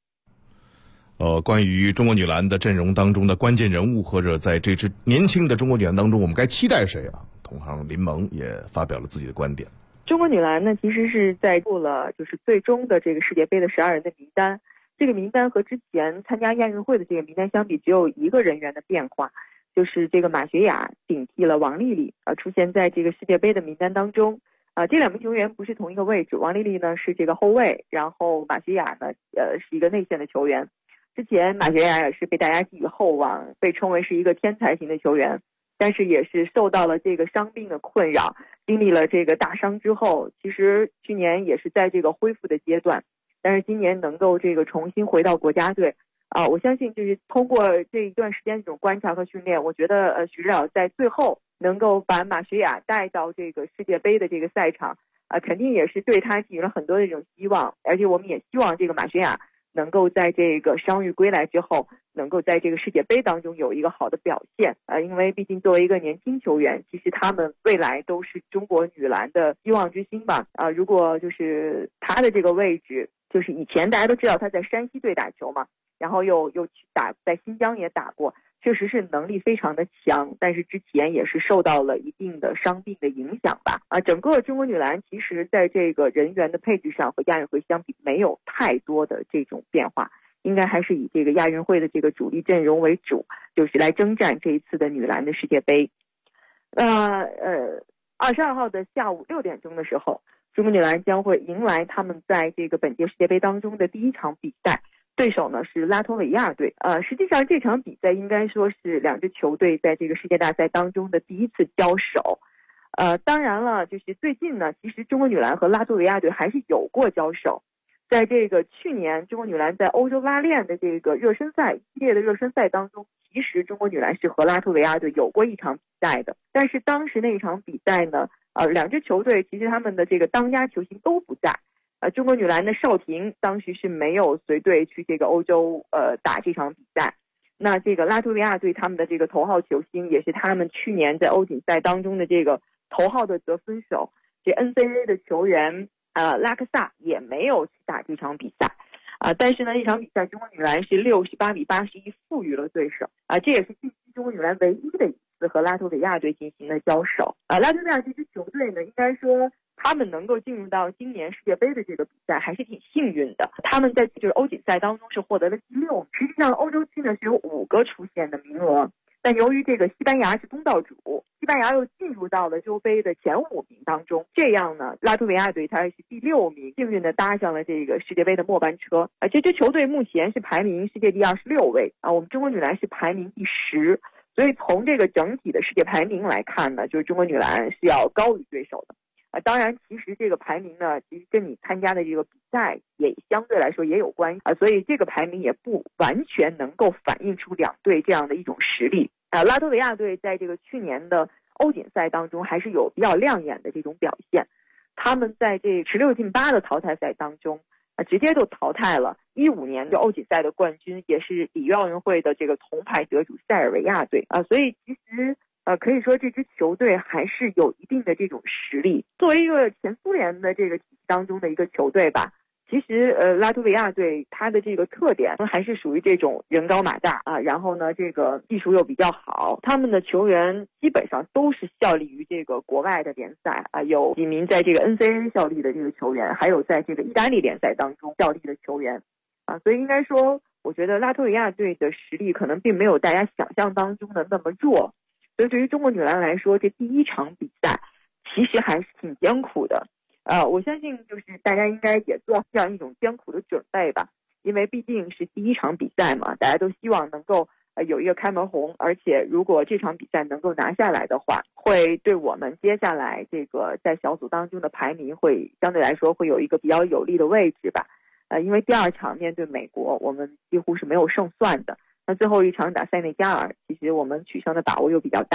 关于中国女篮的阵容当中的关键人物，或者在这支年轻的中国女篮当中，我们该期待谁啊？同行林萌也发表了自己的观点。 中国女篮呢，其实是在做了就是最终的这个世界杯的12人的名单。这个名单和之前参加亚运会的这个名单相比，只有一个人员的变化，就是这个马学雅顶替了王丽丽，出现在这个世界杯的名单当中。这两名球员不是同一个位置，王丽丽呢是这个后卫，然后马学雅呢是一个内线的球员。之前马学雅也是被大家寄予厚望，被称为是一个天才型的球员，但是也是受到了这个伤病的困扰，经历了这个大伤之后，其实去年也是在这个恢复的阶段，但是今年能够这个重新回到国家队我相信就是通过这一段时间这种观察和训练，我觉得许指导在最后能够把马学雅带到这个世界杯的这个赛场肯定也是对他给予了很多的这种希望，而且我们也希望这个马学雅能够在这个伤愈归来之后，能够在这个世界杯当中有一个好的表现因为毕竟作为一个年轻球员，其实他们未来都是中国女篮的希望之星吧如果就是他的这个位置，就是以前大家都知道他在山西队打球嘛，然后又去打在新疆也打过，确实是能力非常的强，但是之前也是受到了一定的伤病的影响吧整个中国女篮其实在这个人员的配置上和亚运会相比没有太多的这种变化，应该还是以这个亚运会的这个主力阵容为主，就是来征战这一次的女篮的世界杯。22号的下午6点钟的时候，中国女篮将会迎来他们在这个本届世界杯当中的第一场比赛，对手呢是拉脱维亚队。实际上这场比赛应该说是两支球队在这个世界大赛当中的第一次交手。当然了，就是最近呢，其实中国女篮和拉脱维亚队还是有过交手。在这个去年中国女篮在欧洲拉练的这个热身赛系列的热身赛当中，其实中国女篮是和拉脱维亚队有过一场比赛的，但是当时那一场比赛呢两支球队其实他们的这个当家球星都不在。中国女篮的邵婷当时是没有随队去这个欧洲打这场比赛。那这个拉脱维亚队他们的这个头号球星，也是他们去年在欧锦赛当中的这个头号的得分手，这 NCAA 的球员拉克萨也没有去打这场比赛但是呢这场比赛中国女篮是68比81负于了对手这也是近期中国女篮唯一的一次和拉脱维亚队进行的交手拉脱维亚这支球队呢，应该说他们能够进入到今年世界杯的这个比赛还是挺幸运的，他们在就是欧锦赛当中是获得了第6，实际上欧洲区呢是有5个出线的名额，但由于这个西班牙是东道主，西班牙又进入到了洲杯的前5名当中，这样呢拉脱维亚队它是第6名，幸运的搭上了这个世界杯的末班车这支球队目前是排名世界第26位我们中国女篮是排名第10，所以从这个整体的世界排名来看呢，就是中国女篮是要高于对手的当然其实这个排名呢其实跟你参加的这个比赛也相对来说也有关系所以这个排名也不完全能够反映出两队这样的一种实力拉脱维亚队在这个去年的欧锦赛当中还是有比较亮眼的这种表现，他们在这16进8的淘汰赛当中直接就淘汰了15年的欧锦赛的冠军，也是里约奥运会的这个铜牌得主塞尔维亚队所以其实可以说这支球队还是有一定的这种实力。作为一个前苏联的这个体系当中的一个球队吧，其实拉脱维亚队它的这个特点还是属于这种人高马大然后呢这个技术又比较好，他们的球员基本上都是效力于这个国外的联赛有几名在这个 NCAA 效力的这个球员，还有在这个意大利联赛当中效力的球员所以应该说我觉得拉脱维亚队的实力可能并没有大家想象当中的那么弱，所以对于中国女篮来说，这第一场比赛其实还是挺艰苦的我相信就是大家应该也做这样一种艰苦的准备吧，因为毕竟是第一场比赛嘛，大家都希望能够有一个开门红，而且如果这场比赛能够拿下来的话，会对我们接下来这个在小组当中的排名会相对来说会有一个比较有利的位置吧因为第2场面对美国我们几乎是没有胜算的，那最后一场打塞内加尔其实我们取胜的把握又比较大，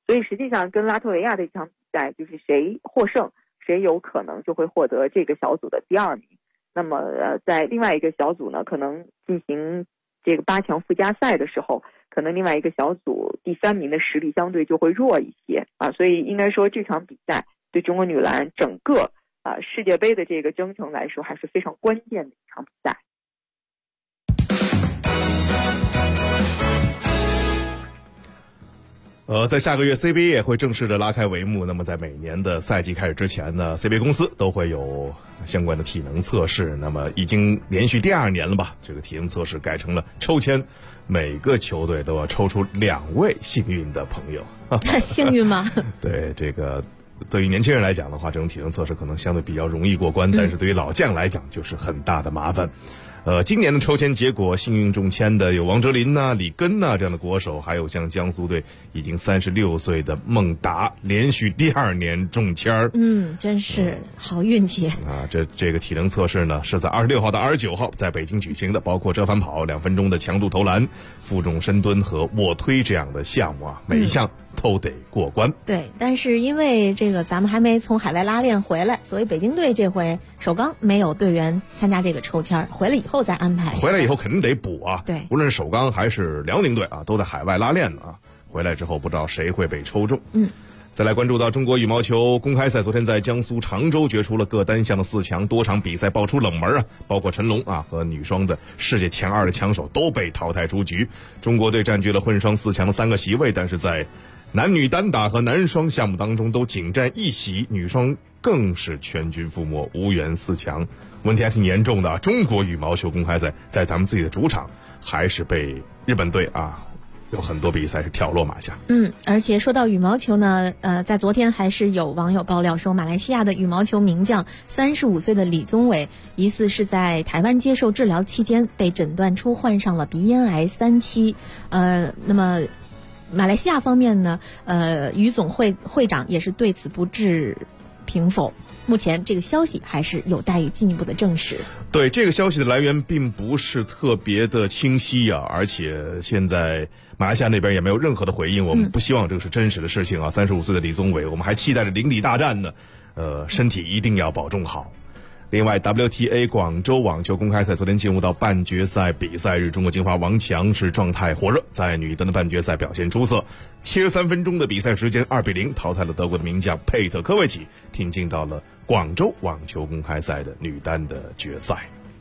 所以实际上跟拉脱维亚的一场比赛，就是谁获胜，谁有可能就会获得这个小组的第2名。那么在另外一个小组呢，可能进行这个8强附加赛的时候，可能另外一个小组第3名的实力相对就会弱一些啊。所以应该说这场比赛对中国女篮整个世界杯的这个征程来说还是非常关键的一场比赛。 在下个月 CBA 也会正式的拉开帷幕。那么在每年的赛季开始之前呢， CBA 公司都会有相关的体能测试。那么已经连续第2年了吧，这个体能测试改成了抽签，每个球队都要抽出2位幸运的朋友。 幸运吗？ 对，这个对于年轻人来讲的话，这种体能测试可能相对比较容易过关，但是对于老将来讲就是很大的麻烦。今年的抽签结果，幸运中签的有王哲林呐、李根呐这样的国手，还有像江苏队已经36岁的孟达，连续第2年中签。 真是好运气啊！这个体能测试呢，是在26号到29号在北京举行的，包括折返跑、2分钟的强度投篮、负重深蹲和卧推这样的项目啊，每一项都得过关。 对，但是因为这个咱们还没从海外拉练回来，所以北京队这回首钢没有队员参加这个抽签，回来以后再安排。 回来以后肯定得补啊！ 对， 无论是首钢还是辽宁队啊，都在海外拉练呢啊。回来之后不知道谁会被抽中。再来关注到中国羽毛球公开赛，昨天在江苏常州决出了各单项的4强，多场比赛爆出冷门啊，包括陈龙啊和女双的世界前2的枪手都被淘汰出局。中国队占据了混双4强的3个席位，但是在男女单打和男双项目当中都仅占1席，女双更是全军覆没，无缘4强。问题还挺严重的啊！中国羽毛球公开赛在咱们自己的主场，还是被日本队啊有很多比赛是挑落马下。 而且说到羽毛球呢，在昨天还是有网友爆料说，马来西亚的羽毛球名将35岁的李宗伟，疑似是在台湾接受治疗期间被诊断出患上了鼻咽癌3期。那么马来西亚方面呢，羽总会会长也是对此不置评否。目前这个消息还是有待于进一步的证实。 对，这个消息的来源并不是特别的清晰啊，而且现在马来西亚那边也没有任何的回应。我们不希望这个是真实的事情啊。35岁的李宗伟，我们还期待着临底大战呢。身体一定要保重好。另外 WTA 广州网球公开赛昨天进入到半决赛比赛日，中国金花王强是状态火热，在女单的半决赛表现出色，73分钟的比赛时间2-0淘汰了德国的名将佩特科维奇，挺进到了广州网球公开赛的女单的决赛。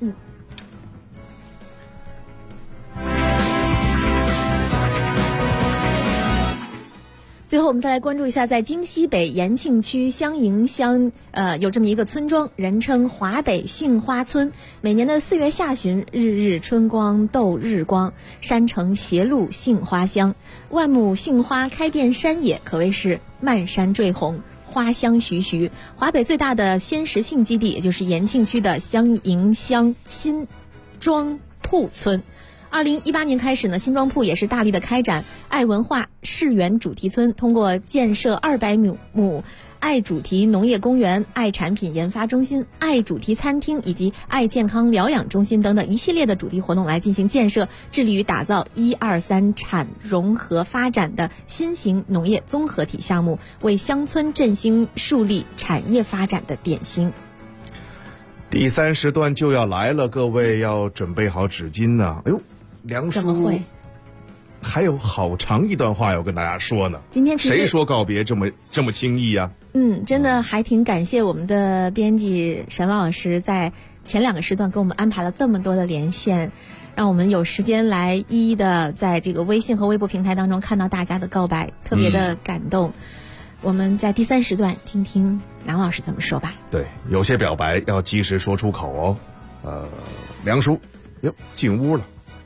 最后我们再来关注一下，在京西北延庆区香营乡有这么一个村庄，人称华北杏花村。每年的4月下旬，日日春光斗日光，山城斜路杏花香，万亩杏花开遍山野，可谓是漫山坠红，花香徐徐。华北最大的鲜食杏基地，也就是延庆区的香营乡新庄铺村。2018年开始呢，新庄铺也是大力的开展爱文化世园主题村，通过建设200亩爱主题农业公园、爱产品研发中心、爱主题餐厅以及爱健康疗养中心等等一系列的主题活动来进行建设，致力于打造123产融合发展的新型农业综合体项目，为乡村振兴树立产业发展的典型。 第3时段就要来了，各位要准备好纸巾呢。哎呦，梁叔怎么会还有好长一段话要跟大家说呢。 今天谁说告别这么轻易啊？ 真的还挺感谢我们的编辑沈老师在前2个时段给我们安排了这么多的连线，让我们有时间来一一的在这个微信和微博平台当中看到大家的告白，特别的感动。我们在第3时段听听梁老师怎么说吧。 对，有些表白要及时说出口哦。梁叔哟进屋了。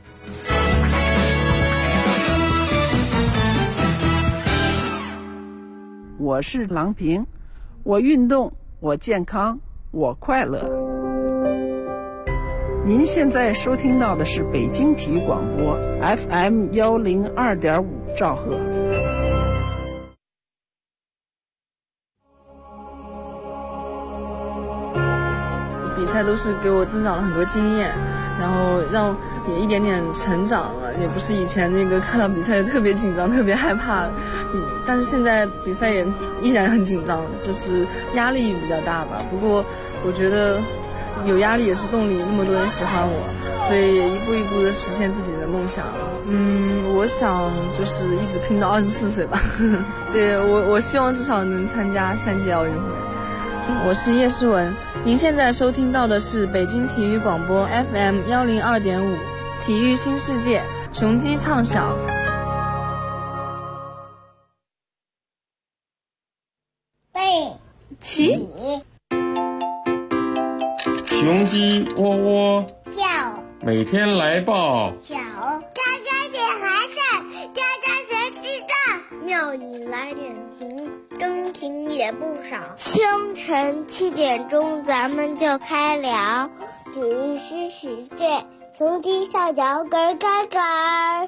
我是郎平，我运动，我健康，我快乐。您现在收听到的是北京体育广播 FM 102.5兆赫。 比赛都是给我增长了很多经验， 然后让也一点点成长了，也不是以前那个看到比赛就特别紧张、特别害怕，但是现在比赛也依然很紧张，就是压力比较大吧。不过我觉得有压力也是动力，那么多人喜欢我，所以也一步一步的实现自己的梦想。我想就是一直拼到24岁吧。对，我希望至少能参加3届奥运会。我是叶诗文，您现在收听到的是北京体育广播 FM 102.5，体育新世界，雄鸡唱响。 背起， 雄鸡喔喔叫， 每天来报小，家家点寒扇，家家全知道，鸟语来点情，钟情也不少。清晨7点钟，咱们就开聊体育新世界，雄鸡上脚咯咯咯。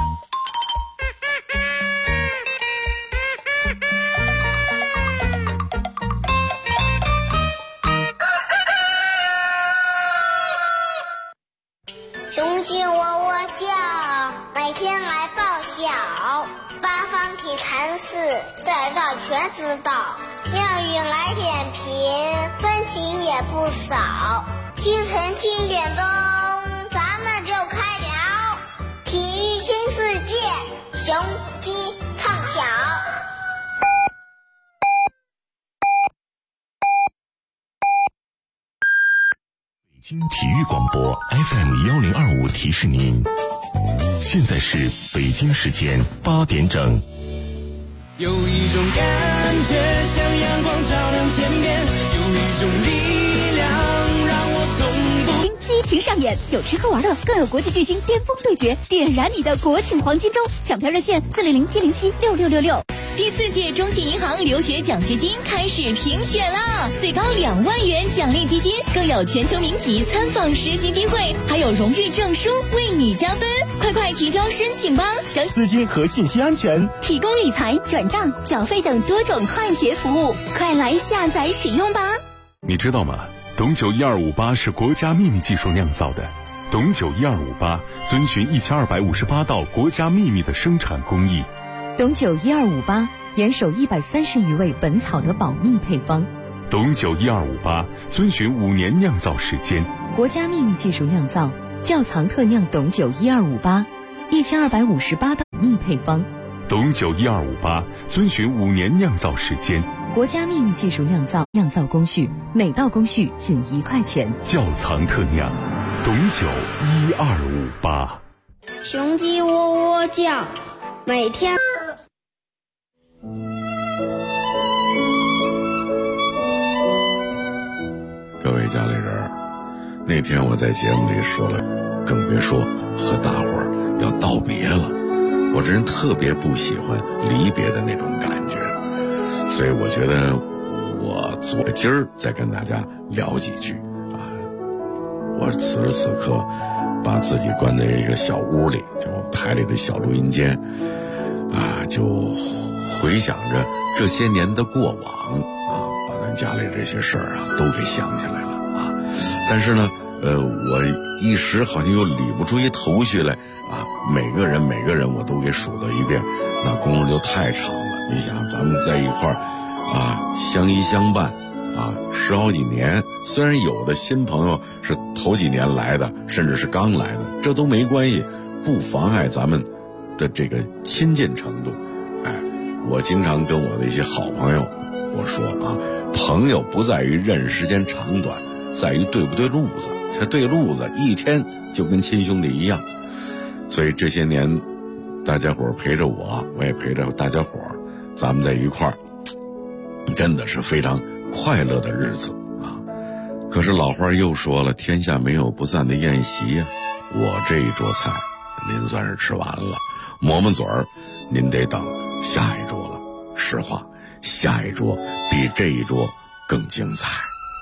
雄鸡喔喔叫，每天来报晓，八方体坛事，在这全知道。妙语来点评，分情也不少。清晨7点钟，咱们就开聊体育新世界，雄鸡唱响。 北京体育广播 FM 1025提示您，现在是北京时间8点整。 有一种感觉像阳光照亮天边，有一种力量让我从不激情上演，有吃喝玩乐，更有国际巨星巅峰对决，点燃你的国庆黄金周，抢票热线400-707-6666。 第4届中信银行留学奖学金开始评选啦，最高2万元奖励基金，更有全球名企参访实习机会，还有荣誉证书为你加分，快提交申请吧！ 资金和信息安全， 提供理财、转账、缴费等多种快捷服务，快来下载使用吧！ 你知道吗？董酒1258是国家秘密技术酿造的，董酒1258遵循1258道国家秘密的生产工艺。 董酒1258严守130余味本草的保密配方。 董酒1258遵循5年酿造时间， 国家秘密技术酿造，窖藏特酿董酒1258，1258道秘配方。 董酒1258遵循5年酿造时间， 国家秘密技术酿造，酿造工序每道工序仅1块钱， 窖藏特酿，董酒1258。 雄鸡喔喔叫，每天。 各位家里人，那天我在节目里说了，更别说和大伙儿要道别了。我这人特别不喜欢离别的那种感觉，所以我觉得我今儿再跟大家聊几句啊。我此时此刻把自己关在一个小屋里，就我们台里的小录音间啊，就回想着这些年的过往啊，把咱家里这些事儿啊都给想起来了啊。但是呢，我一时好像又理不出一头绪来啊。每个人我都给数到一遍，那功夫就太长了。你想，咱们在一块儿啊，相依相伴啊，10好几年。虽然有的新朋友是头几年来的，甚至是刚来的，这都没关系，不妨碍咱们的这个亲近程度。哎，我经常跟我的一些好朋友我说啊，朋友不在于认识时间长短，在于对不对路子。这对路子，一天就跟亲兄弟一样。所以这些年，大家伙陪着我，我也陪着大家伙，咱们在一块儿，真的是非常快乐的日子啊。可是老话又说了，天下没有不散的宴席呀。我这一桌菜，您算是吃完了，抹抹嘴儿，您得等下一桌了。实话，下一桌比这一桌更精彩。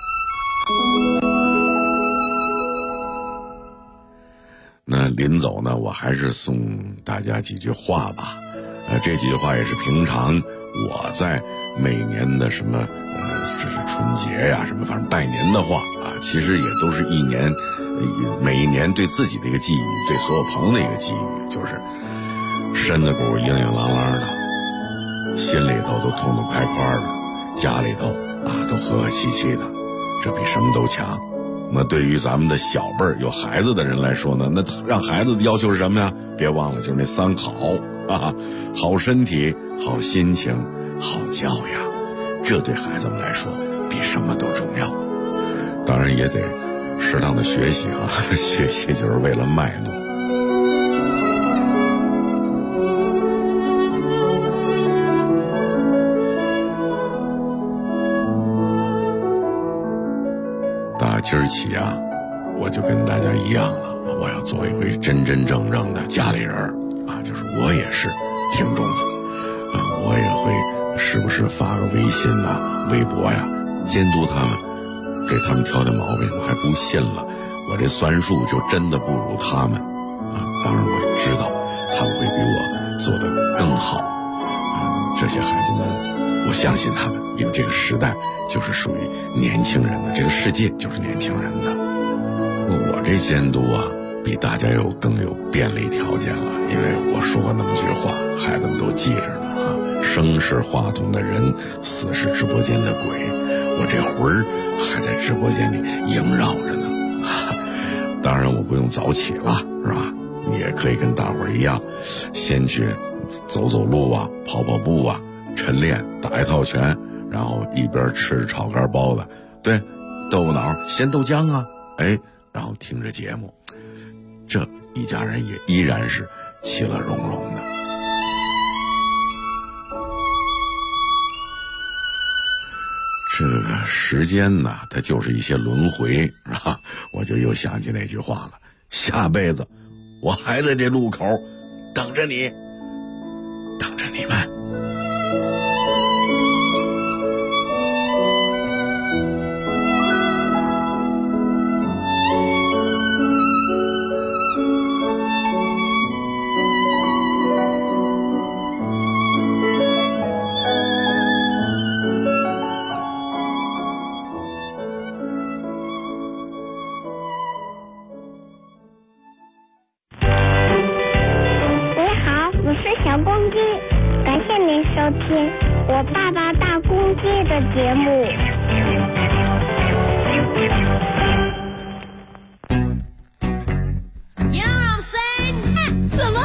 那临走呢，我还是送大家几句话吧。这几句话也是平常我在每年的什么这是春节呀什么，反正拜年的话啊，其实也都是一年每一年对自己的一个寄语，对所有朋友的一个寄语，就是身子骨硬硬朗朗的，心里头都痛痛快快的，家里头都和和气气的，这比什么都强。那对于咱们的小辈儿有孩子的人来说呢，那让孩子的要求是什么呀？别忘了就是那3好啊，好身体、好心情、好教养，这对孩子们来说比什么都重要。当然也得适当的学习啊，学习就是为了脉动。打今儿起啊，我就跟大家一样了，我要做一回真真正正的家里人啊，就是我也是听众啊，我也会时不时发个微信呐、微博呀，监督他们，给他们挑挑毛病。我还不信了，我这算术就真的不如他们啊！当然我知道他们会比我做得更好这些孩子们，我相信他们，因为这个时代就是属于年轻人的，这个世界就是年轻人的。我这监督啊，比大家更有便利条件了，因为我说过那么句话，孩子们都记着呢啊：生是话筒的人，死是直播间的鬼。我这魂儿还在直播间里萦绕着呢。当然我不用早起了，是吧？你也可以跟大伙儿一样，先去走走路啊，跑跑步啊，晨练，打一套拳，然后一边吃炒肝包子，对，豆腐脑、咸豆浆啊，然后听着节目，这一家人也依然是其乐融融的。这个时间呢，它就是一些轮回，是吧？我就又想起那句话了，下辈子我还在这路口等着你，等着你们。 我爸爸大公鸡的节目。 怎么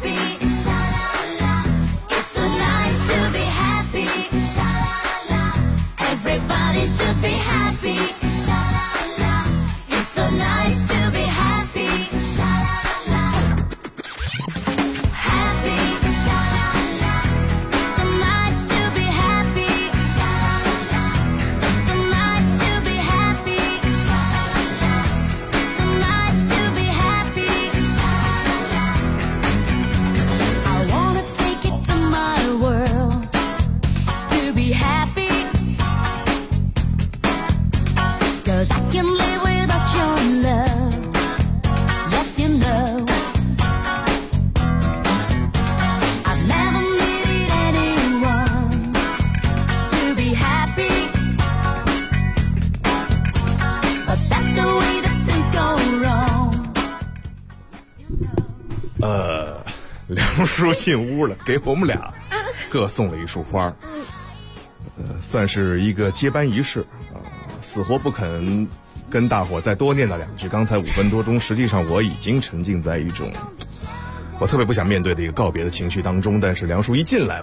梁叔进屋了，给我们俩各送了一束花，算是一个接班仪式死活不肯跟大伙再多念叨两句。刚才5分多钟，实际上我已经沉浸在一种我特别不想面对的一个告别的情绪当中，但是梁叔一进来，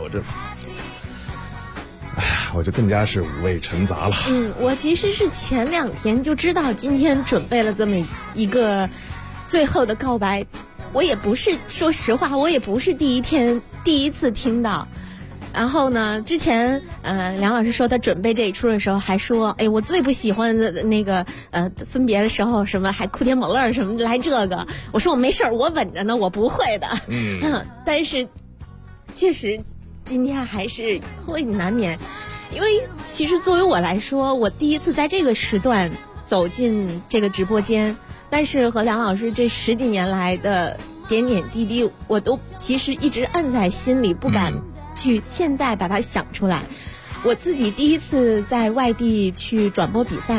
我就更加是五味陈杂了。 我其实是前2天就知道今天准备了这么一个最后的告白，我也不是，说实话，我也不是第一次听到。然后呢，之前梁老师说他准备这一出的时候还说，我最不喜欢的那个分别的时候什么还哭天抹泪什么来这个，我说我没事，我稳着呢，我不会的。但是确实今天还是会难免，因为其实作为我来说，我第一次在这个时段走进这个直播间，但是和梁老师这10几年来的点点滴滴，我都其实一直摁在心里，不敢去现在把它想出来。我自己第一次在外地去转播比赛，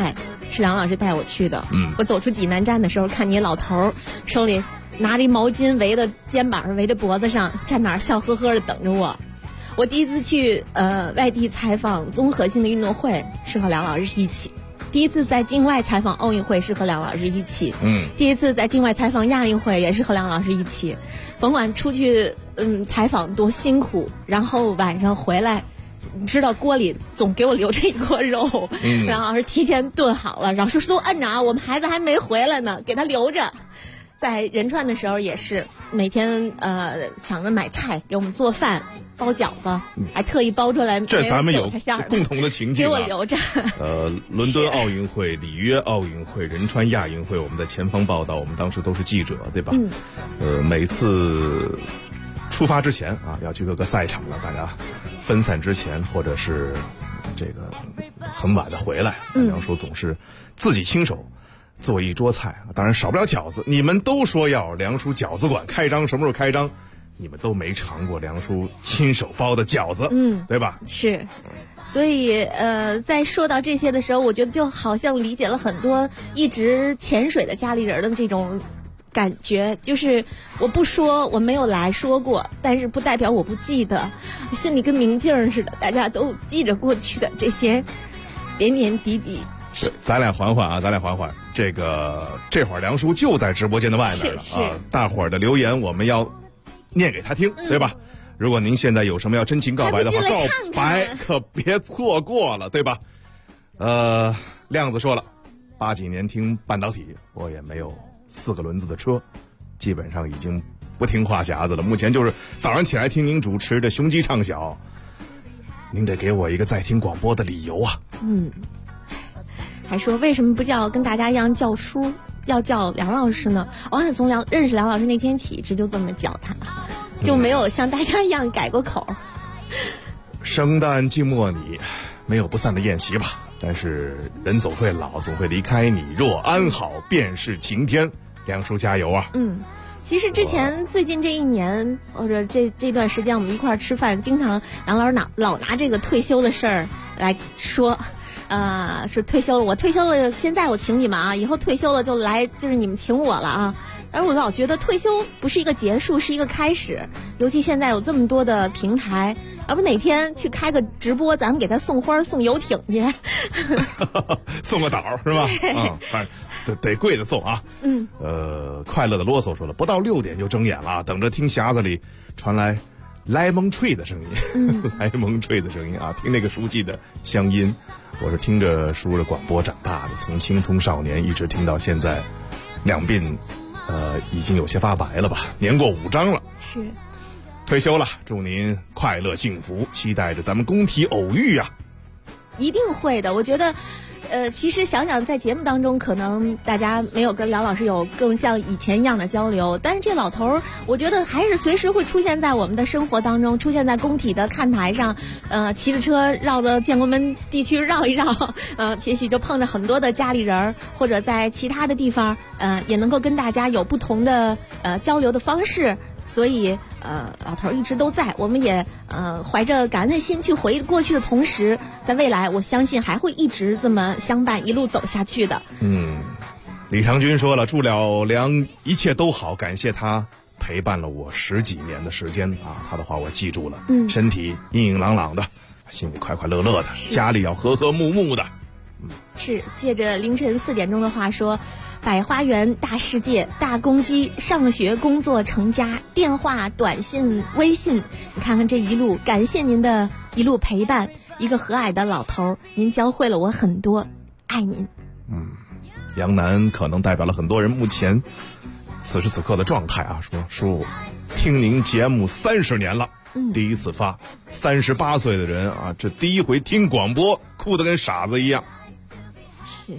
是梁老师带我去的。 嗯， 我走出济南站的时候，看你老头手里拿着一毛巾围着肩膀上，围着脖子上，站那儿笑呵呵的等着我。我第一次去外地采访综合性的运动会，是和梁老师一起。第一次在境外采访奥运会是和梁老师一起，第一次在境外采访亚运会也是和梁老师一起。甭管出去采访多辛苦，然后晚上回来，你知道锅里总给我留着一锅肉，梁老师提前炖好了，然后说都摁着啊，我们孩子还没回来呢，给他留着。在仁川的时候也是每天抢着买菜给我们做饭。包饺子，还特意包出来， 这咱们有共同的情景给我留着。 伦敦奥运会、里约奥运会、仁川亚运会，我们在前方报道，我们当时都是记者，对吧？每次出发之前啊，要去各个赛场了，大家分散之前，或者是这个很晚的回来，梁叔总是自己亲手做一桌菜，当然少不了饺子。你们都说要梁叔饺子馆开张，什么时候开张？你们都没尝过梁叔亲手包的饺子，对吧？ 是，所以在说到这些的时候，我觉得就好像理解了很多一直潜水的家里人的这种感觉，就是我不说，我没有来说过，但是不代表我不记得，心里跟明镜似的，大家都记着过去的这些点点滴滴。 是，咱俩缓缓啊，咱俩缓缓。这会儿梁叔就在直播间的外面了啊，大伙儿的留言我们要念给他听，对吧？如果您现在有什么要真情告白的话，告白可别错过了，对吧？亮子说了，80几年听半导体，我也没有4个轮子的车，基本上已经不听话匣子了。目前就是早上起来听您主持的雄鸡唱晓，您得给我一个在听广播的理由啊。 还说为什么不跟大家一样叫叔？要叫梁老师呢？我也从认识梁老师那天起，一直就这么叫他，就没有像大家一样改过口。 生旦净末你没有不散的宴席吧？但是人总会老，总会离开你。若安好，便是晴天。梁叔加油啊！ 其实之前最近这1年或者这段时间，我们一块儿吃饭，经常梁老师老拿这个退休的事儿来说。是退休了，我退休了，现在我请你们啊，以后退休了就来，就是你们请我了啊。而我老觉得退休不是一个结束，是一个开始。尤其现在有这么多的平台，要不哪天去开个直播，咱们给他送花送游艇去， 送个岛是吧？反正得贵的送啊。快乐的啰嗦说了，不到6点就睁眼了，等着听匣子里传来莱蒙吹的声音，莱蒙吹的声音啊，听那个熟悉的乡音。我是听着叔的广播长大的，从青葱少年一直听到现在，两鬓已经有些发白了吧，年过5张了， 是退休了，祝您快乐幸福，期待着咱们工体偶遇啊！ 一定会的，我觉得。其实想想在节目当中，可能大家没有跟梁老师有更像以前一样的交流，但是这老头儿，我觉得还是随时会出现在我们的生活当中，出现在工体的看台上，骑着车绕着建国门地区绕一绕，也许就碰着很多的家里人，或者在其他的地方，也能够跟大家有不同的交流的方式。所以老头一直都在，我们也怀着感恩的心去回忆过去的同时，在未来我相信还会一直这么相伴，一路走下去的。 李长军说了，祝了梁一切都好，感谢他陪伴了我10几年的时间啊，他的话我记住了。身体硬硬朗朗的，心里快快乐乐的，家里要和和睦睦的。 是借着凌晨4点钟的话说，百花园大世界，大公鸡上学工作成家，电话短信微信，你看看这一路，感谢您的一路陪伴，一个和蔼的老头，您教会了我很多，爱您。 杨楠可能代表了很多人目前此时此刻的状态啊，说听您节目30年了，第一次发，38岁的人啊，这第一回听广播，哭得跟傻子一样。 是。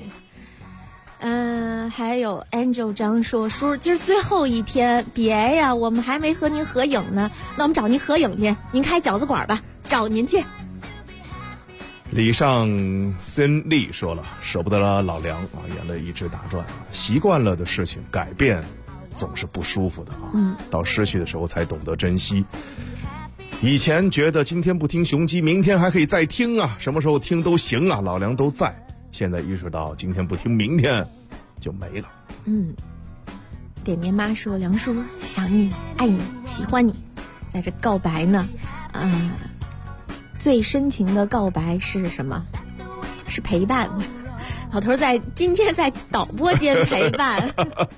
还有 Angel 张说，叔今儿最后一天，别呀，我们还没和您合影呢，那我们找您合影去，您开饺子馆吧，找您去。 李尚森利说了，舍不得了老梁啊，眼泪一直打转，习惯了的事情改变总是不舒服的啊，到失去的时候才懂得珍惜。以前觉得今天不听雄鸡，明天还可以再听啊，什么时候听都行啊，老梁都在。 现在意识到今天不听，明天就没了。 点点妈说，梁叔想你爱你喜欢你，在这告白呢。最深情的告白是什么？是陪伴。老头今天在导播间陪伴。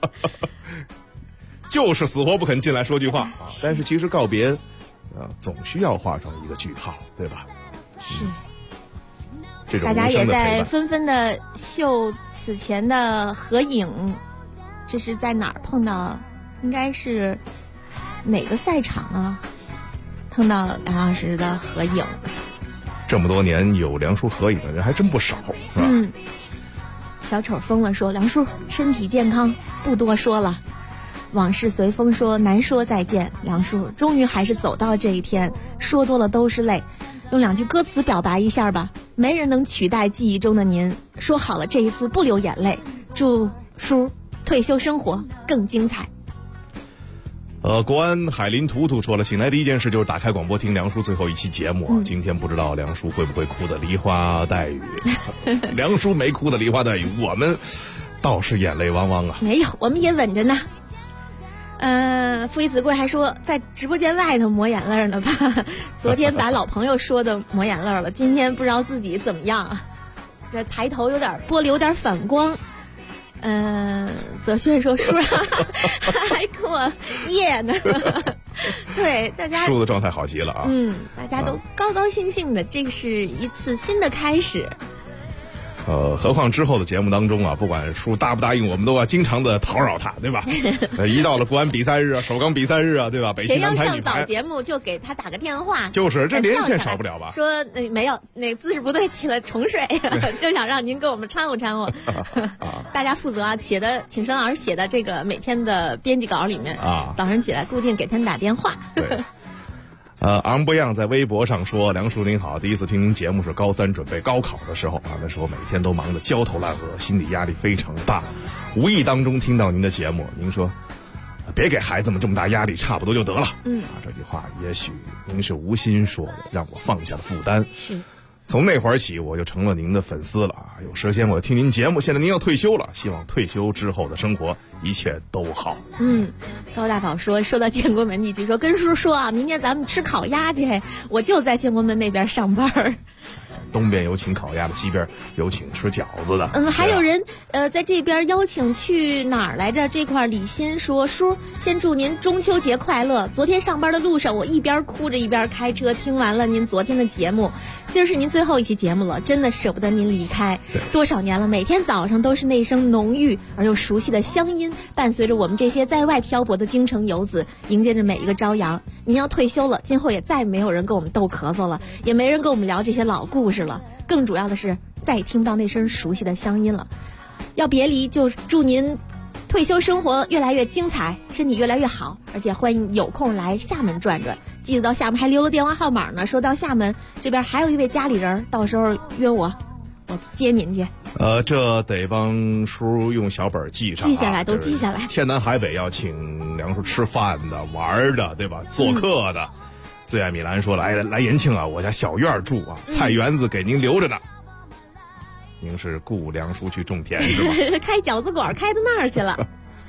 就是死活不肯进来说句话啊！但是其实告别，总需要画上一个句号，对吧？ 是。 这种大家也在纷纷的秀此前的合影，这是在哪儿碰到？应该是哪个赛场啊？碰到梁老师的合影。 这么多年有梁叔合影的人还真不少，是吧？ 小丑疯了说，梁叔身体健康，不多说了。往事随风说，难说再见。梁叔终于还是走到这一天，说多了都是泪。用2句歌词表白一下吧，没人能取代记忆中的您。说好了这一次不流眼泪，祝叔退休生活更精彩。 国安海林图图说了，醒来第一件事就是打开广播听梁叔最后一期节目啊。今天不知道梁叔会不会哭的梨花带雨。梁叔没哭的梨花带雨，我们倒是眼泪汪汪啊。 没有，我们也稳着呢。父以子贵还说在直播间外头抹眼泪呢吧？昨天把老朋友说的抹眼泪了，今天不知道自己怎么样，这抬头玻璃有点反光。泽轩说叔还跟我夜呢。对，大家叔的状态好极了啊。 大家都高高兴兴的，这是一次新的开始。 何况之后的节目当中啊，不管叔答不答应，我们都要经常的讨扰他，对吧？一到了国安比赛日啊，首钢比赛日啊，对吧？北京男排女排谁要上早节目就给他打个电话， 就是这连线少不了吧？ 说没有，那姿势不对，起了重睡，就想让您给我们掺和掺和。大家负责啊，写的请沈老师写的这个每天的编辑稿里面啊，早上起来固定给他打电话。 对。昂不样在微博上说，梁叔您好，第一次听您节目是高3准备高考的时候啊，那时候每天都忙得焦头烂额，心理压力非常大。无意当中听到您的节目，您说别给孩子们这么大压力，差不多就得了。这句话也许您是无心说的，让我放下了负担。 是。 从那会儿起，我就成了您的粉丝了啊！有时间我听您节目。现在您要退休了，希望退休之后的生活一切都好。 高大宝说到建国门地区，说跟叔说啊，明天咱们吃烤鸭去，我就在建国门那边上班。 东边有请烤鸭的，西边有请吃饺子的。 还有人在这边邀请去哪儿来着？这块李欣说，叔先祝您中秋节快乐。昨天上班的路上，我一边哭着一边开车，听完了您昨天的节目，今儿是您最后一期节目了，真的舍不得您离开。多少年了，每天早上都是那声浓郁而又熟悉的乡音，伴随着我们这些在外漂泊的京城游子，迎接着每一个朝阳。您要退休了，今后也再没有人跟我们逗咳嗽了，也没人跟我们聊这些老故事了，更主要的是再也听不到那声熟悉的乡音了。要别离，就祝您退休生活越来越精彩，身体越来越好，而且欢迎有空来厦门转转。记得到厦门还留了电话号码呢，说到厦门这边还有一位家里人，到时候约我接您去。 这得帮叔用小本记上， 记下来，都记下来。 天南海北要请梁叔吃饭的、玩的，对吧？做客的。最爱米兰说来延庆啊，我家小院住啊，菜园子给您留着呢。您是雇梁叔去种田是吧？ 开饺子馆开到那儿去了。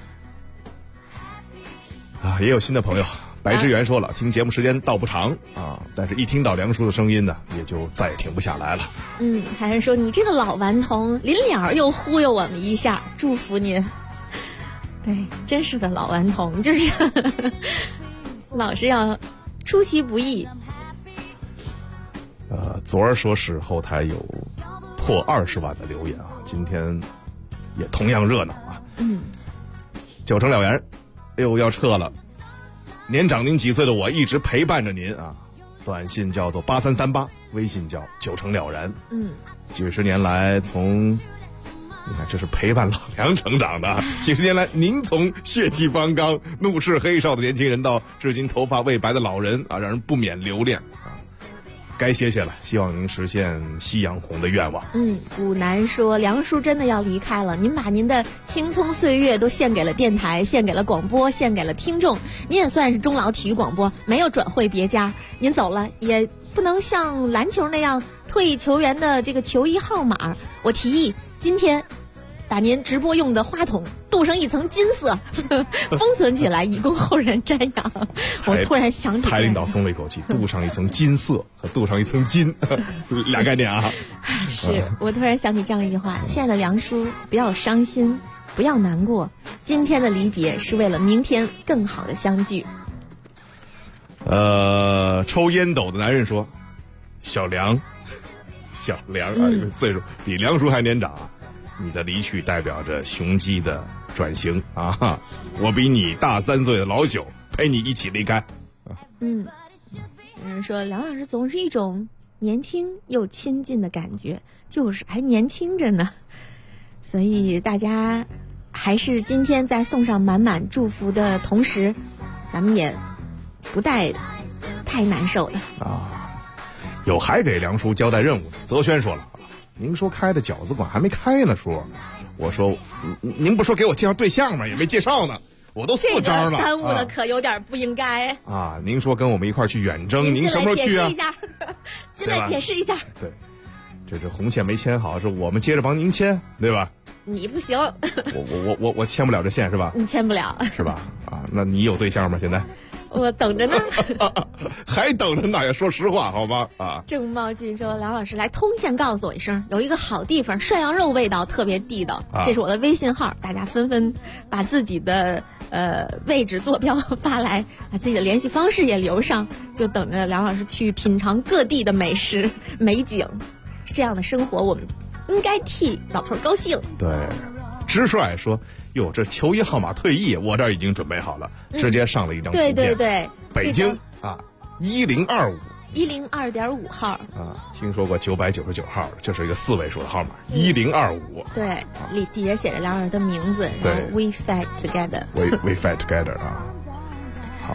也有新的朋友，白之源说了，听节目时间倒不长啊，但是一听到梁叔的声音呢，也就再也停不下来了。 还是说你这个老顽童，临了又忽悠我们一下，祝福您。对，真是个老顽童，就是老是要出其不意。 昨儿说是后台有破20万的留言啊，今天也同样热闹啊。9成了缘，要撤了。年长您几岁的我一直陪伴着您啊，短信叫做8338，微信叫9成了然。几十年来你看这是陪伴老梁成长的。几十年来，您从血气方刚、怒斥黑少的年轻人，到至今头发未白的老人啊，让人不免留恋啊。该歇歇了，希望您实现夕阳红的愿望。 古南说，梁叔真的要离开了，您把您的青葱岁月都献给了电台，献给了广播，献给了听众，您也算是终老体育广播，没有转会别家。您走了，也不能像篮球那样退役球员的这个球衣号码，我提议今天把您直播用的话筒镀上一层金色，封存起来，以供后人瞻仰。我突然想起台领导松了一口气，镀上一层金色和镀上一层金，俩概念啊。 是我突然想起这样一句话：亲爱的梁叔，不要伤心，不要难过，今天的离别是为了明天更好的相聚。 抽烟斗的男人说：“小梁啊，这个岁数比梁叔还年长啊。你的离去代表着雄鸡的转型啊！我比你大3岁的老朽，陪你一起离开。” 有人说梁老师总是一种年轻又亲近的感觉，就是还年轻着呢。所以大家还是今天在送上满满祝福的同时，咱们也不带太难受的啊。有还给梁叔交代任务的，泽轩说了。您说开的饺子馆还没开呢，叔。我说，您不说给我介绍对象吗？也没介绍呢，我都4张了。 耽误的可有点不应该啊！您说跟我们一块去远征，您什么时候去啊？ 进来解释一下。 对，这红线没牵好，是我们接着帮您牵，对吧？ 你不行， 我牵不了这线是吧？ 你牵不了是吧？啊，那你有对象吗？现在？ 我等着呢， 还等着呢呀！说实话，好吗？啊， 郑茂进说：“梁老师来通县告诉我一声，有一个好地方，涮羊肉味道特别地道。这是我的微信号，大家纷纷把自己的位置坐标发来，把自己的联系方式也留上，就等着梁老师去品尝各地的美食美景。这样的生活，我们应该替老头高兴。” 对，直率说。哟，这球衣号码退役，我这儿已经准备好了，直接上了一张图片。 对， 北京啊 ，1025，102.5号啊，听说过999号，这是一个4位数的号码，1025。 对，底下写着梁老师的名字，然后 We fight together。 We fight together 啊，好，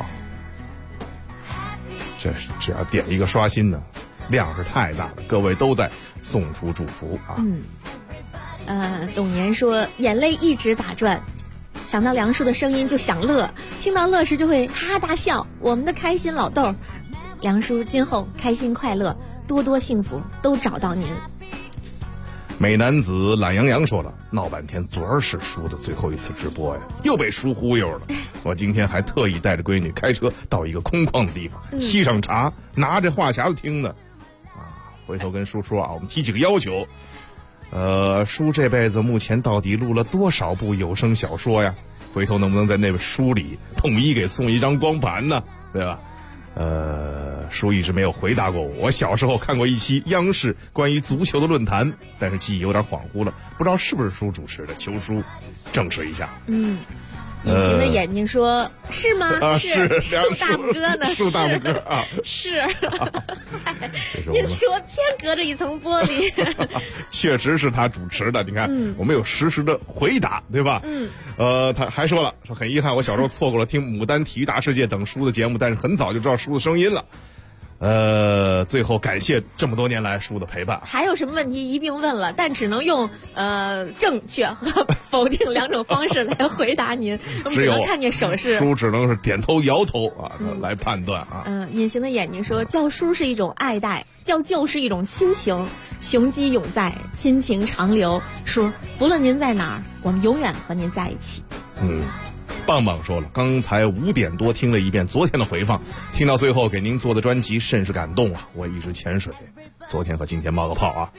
这只要点一个刷新呢，量是太大了，各位都在送出祝福啊。 董年说眼泪一直打转，想到梁叔的声音就想乐，听到乐时就会哈哈大笑，我们的开心老豆。梁叔今后开心快乐，多多幸福，都找到您。 美男子懒洋洋说了，闹半天昨儿是叔的最后一次直播呀，又被叔忽悠了。我今天还特意带着闺女开车到一个空旷的地方，沏上茶，拿着话匣子听呢。回头跟叔说啊，我们提几个要求。叔这辈子目前到底录了多少部有声小说呀？回头能不能在那本书里统一给送一张光盘呢？对吧？叔一直没有回答过我。我小时候看过一期央视关于足球的论坛，但是记忆有点恍惚了，不知道是不是叔主持的，求叔证实一下。 隐形的眼睛说：“是吗？ 是竖大拇哥呢？ 竖大拇哥啊， 是。您说天隔着一层玻璃， 确实是他主持的。你看，我们有实时的回答，对吧？他还说了，说很遗憾，我小时候错过了听《牡丹体育大世界》等叔的节目，但是很早就知道叔的声音了。最后感谢这么多年来叔的陪伴。 还有什么问题一并问了，但只能用正确和否定2种方式来回答您。我们只能看见手势， 叔只能是点头摇头啊，来判断啊。 隐形的眼睛说，叫叔是一种爱戴，叫舅是一种亲情，雄鸡永在，亲情长留。叔，不论您在哪儿，我们永远和您在一起。 棒棒说了，刚才5点多听了一遍昨天的回放，听到最后给您做的专辑甚是感动啊！我一直潜水，昨天和今天冒个泡啊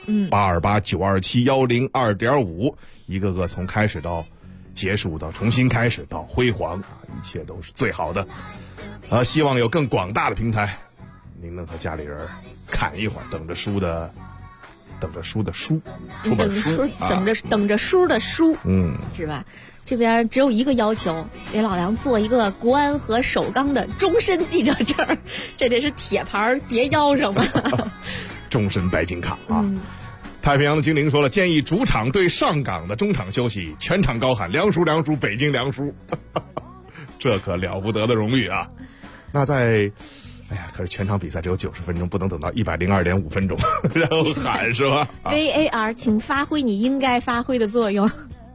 ，828、927、102.5，一个个从开始到结束到重新开始到辉煌啊，一切都是最好的。希望有更广大的平台，您能和家里人看一会儿，等着书的书，出本书， 等着书的书，是吧？这边只有一个要求，给老梁做一个国安和首钢的终身记者证，这得是铁牌别腰上吧？ 终身白金卡啊！太平洋的精灵说了，建议主场对上港的中场休息，全场高喊梁叔梁叔北京梁叔，这可了不得的荣誉啊！那可是全场比赛只有90分钟，不能等到102.5分钟然后喊是吧 ？VAR， 请发挥你应该发挥的作用。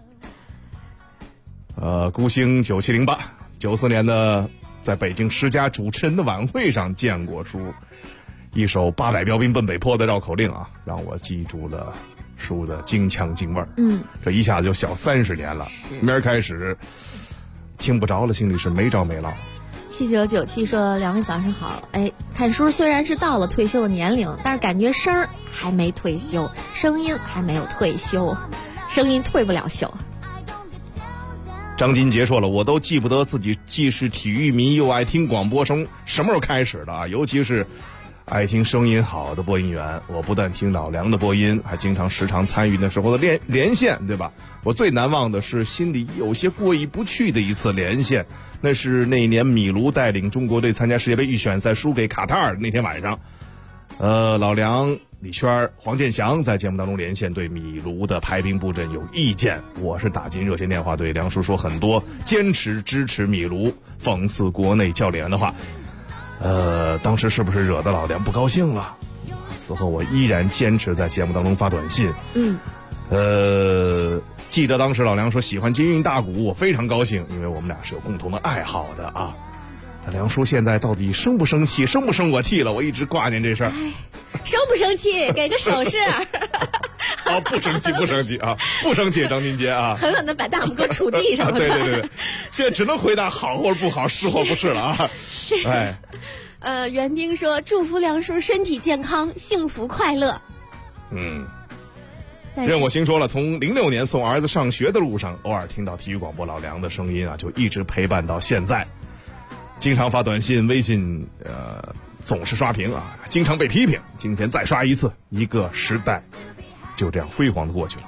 孤星9708 94年的在北京施家主持人的晚会上见过叔， 一首800标兵奔北坡的绕口令啊，让我记住了书的京腔京味儿。这一下子就小30年了，明儿开始听不着了，心里是没着没落。 7997说两位早上好，看书虽然是到了退休的年龄，但是感觉声儿还没退休，声音还没有退休，声音退不了休。 张金杰说了，我都记不得自己既是体育迷又爱听广播声什么时候开始的啊，尤其是爱听声音好的播音员，我不但听老梁的播音，还经常时常参与那时候的连线，对吧？我最难忘的是心里有些过意不去的一次连线，那是那年米卢带领中国队参加世界杯预选赛输给卡塔尔那天晚上，老梁、李轩、黄健翔在节目当中连线，对米卢的排兵布阵有意见。我是打进热线电话对梁叔说很多坚持支持米卢、讽刺国内教练员的话。当时是不是惹得老梁不高兴了？此后我依然坚持在节目当中发短信。记得当时老梁说喜欢金韵大鼓，我非常高兴，因为我们俩是有共同的爱好的啊。梁叔现在到底生不生气，生不生我气了？我一直挂念这事儿。 生不生气？给个手势。 不生气，不生气啊，不生气，张金杰啊， 狠狠的把大拇哥杵地上了。 对，现在只能回答好或者不好，是或不是了啊。 是。园丁说祝福梁叔身体健康，幸福快乐。 任我行说了，从06年送儿子上学的路上，偶尔听到体育广播老梁的声音啊，就一直陪伴到现在。经常发短信、微信，总是刷屏啊，经常被批评。今天再刷一次，一个时代就这样辉煌的过去了。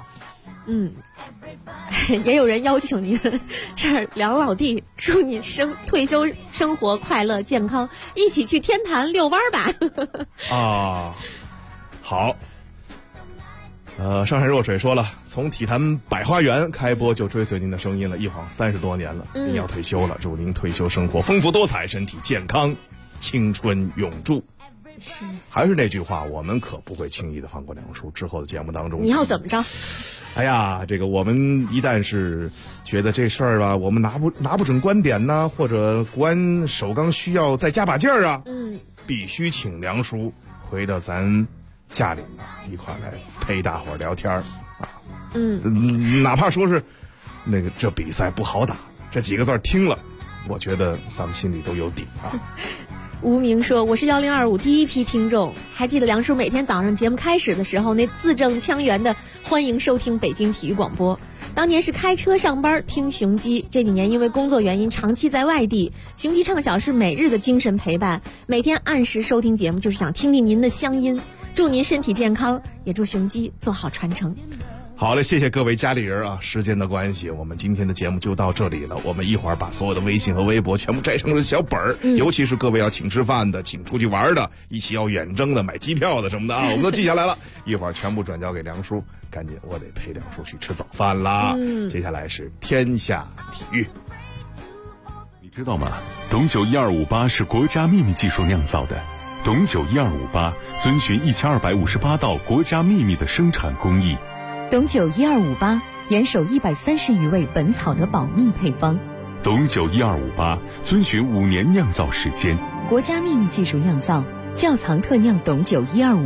也有人邀请您，是梁老弟，祝你退休生活快乐健康，一起去天坛遛弯吧。 好。上海若水说了，从体坛百花园开播就追随您的声音了，一晃30多年了，您要退休了，祝您退休生活丰富多彩，身体健康，青春永驻。还是那句话，我们可不会轻易的放过梁叔。之后的节目当中， 你要怎么着？ 这个我们一旦是觉得这事儿吧，我们拿不准观点呢，或者国安首钢需要再加把劲儿啊，必须请梁叔回到咱家里一块来陪大伙聊天啊。哪怕说是那个这比赛不好打这几个字听了，我觉得咱们心里都有底啊。 无名说，我是1025第一批听众，还记得梁叔每天早上节目开始的时候那字正腔圆的欢迎收听北京体育广播。当年是开车上班听雄鸡，这几年因为工作原因长期在外地，雄鸡唱小是每日的精神陪伴，每天按时收听节目就是想听听您的乡音，祝您身体健康，也祝雄鸡做好传承。 好嘞，谢谢各位家里人啊！时间的关系，我们今天的节目就到这里了。我们一会儿把所有的微信和微博全部摘成了小本儿，尤其是各位要请吃饭的、请出去玩的、一起要远征的、买机票的什么的啊，我们都记下来了。一会儿全部转交给梁叔，赶紧我得陪梁叔去吃早饭啦。接下来是天下体育。 你知道吗？董酒1258是国家秘密技术酿造的。董酒1258遵循1258道国家秘密的生产工艺。 董酒1258严守130余味本草的保密配方。 董酒1258遵循5年酿造时间， 国家秘密技术酿造，窖藏特酿董酒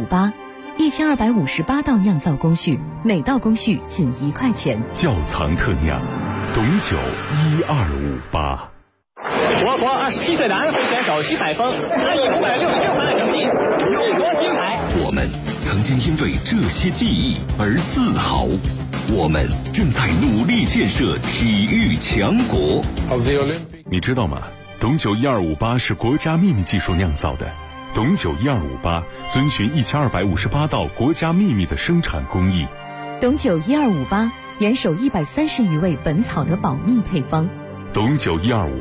1258，1258道酿造工序，每道工序仅1块钱。 窖藏特酿，董酒1258。 我国27岁男会选手徐百峰，他以566分的成绩荣夺金牌。 我们曾经因为这些记忆而自豪，我们正在努力建设体育强国。 你知道吗？董酒1258是国家秘密技术酿造的。董酒1258遵循1258道国家秘密的生产工艺。 董酒1258严守130余味本草的保密配方。 董酒1258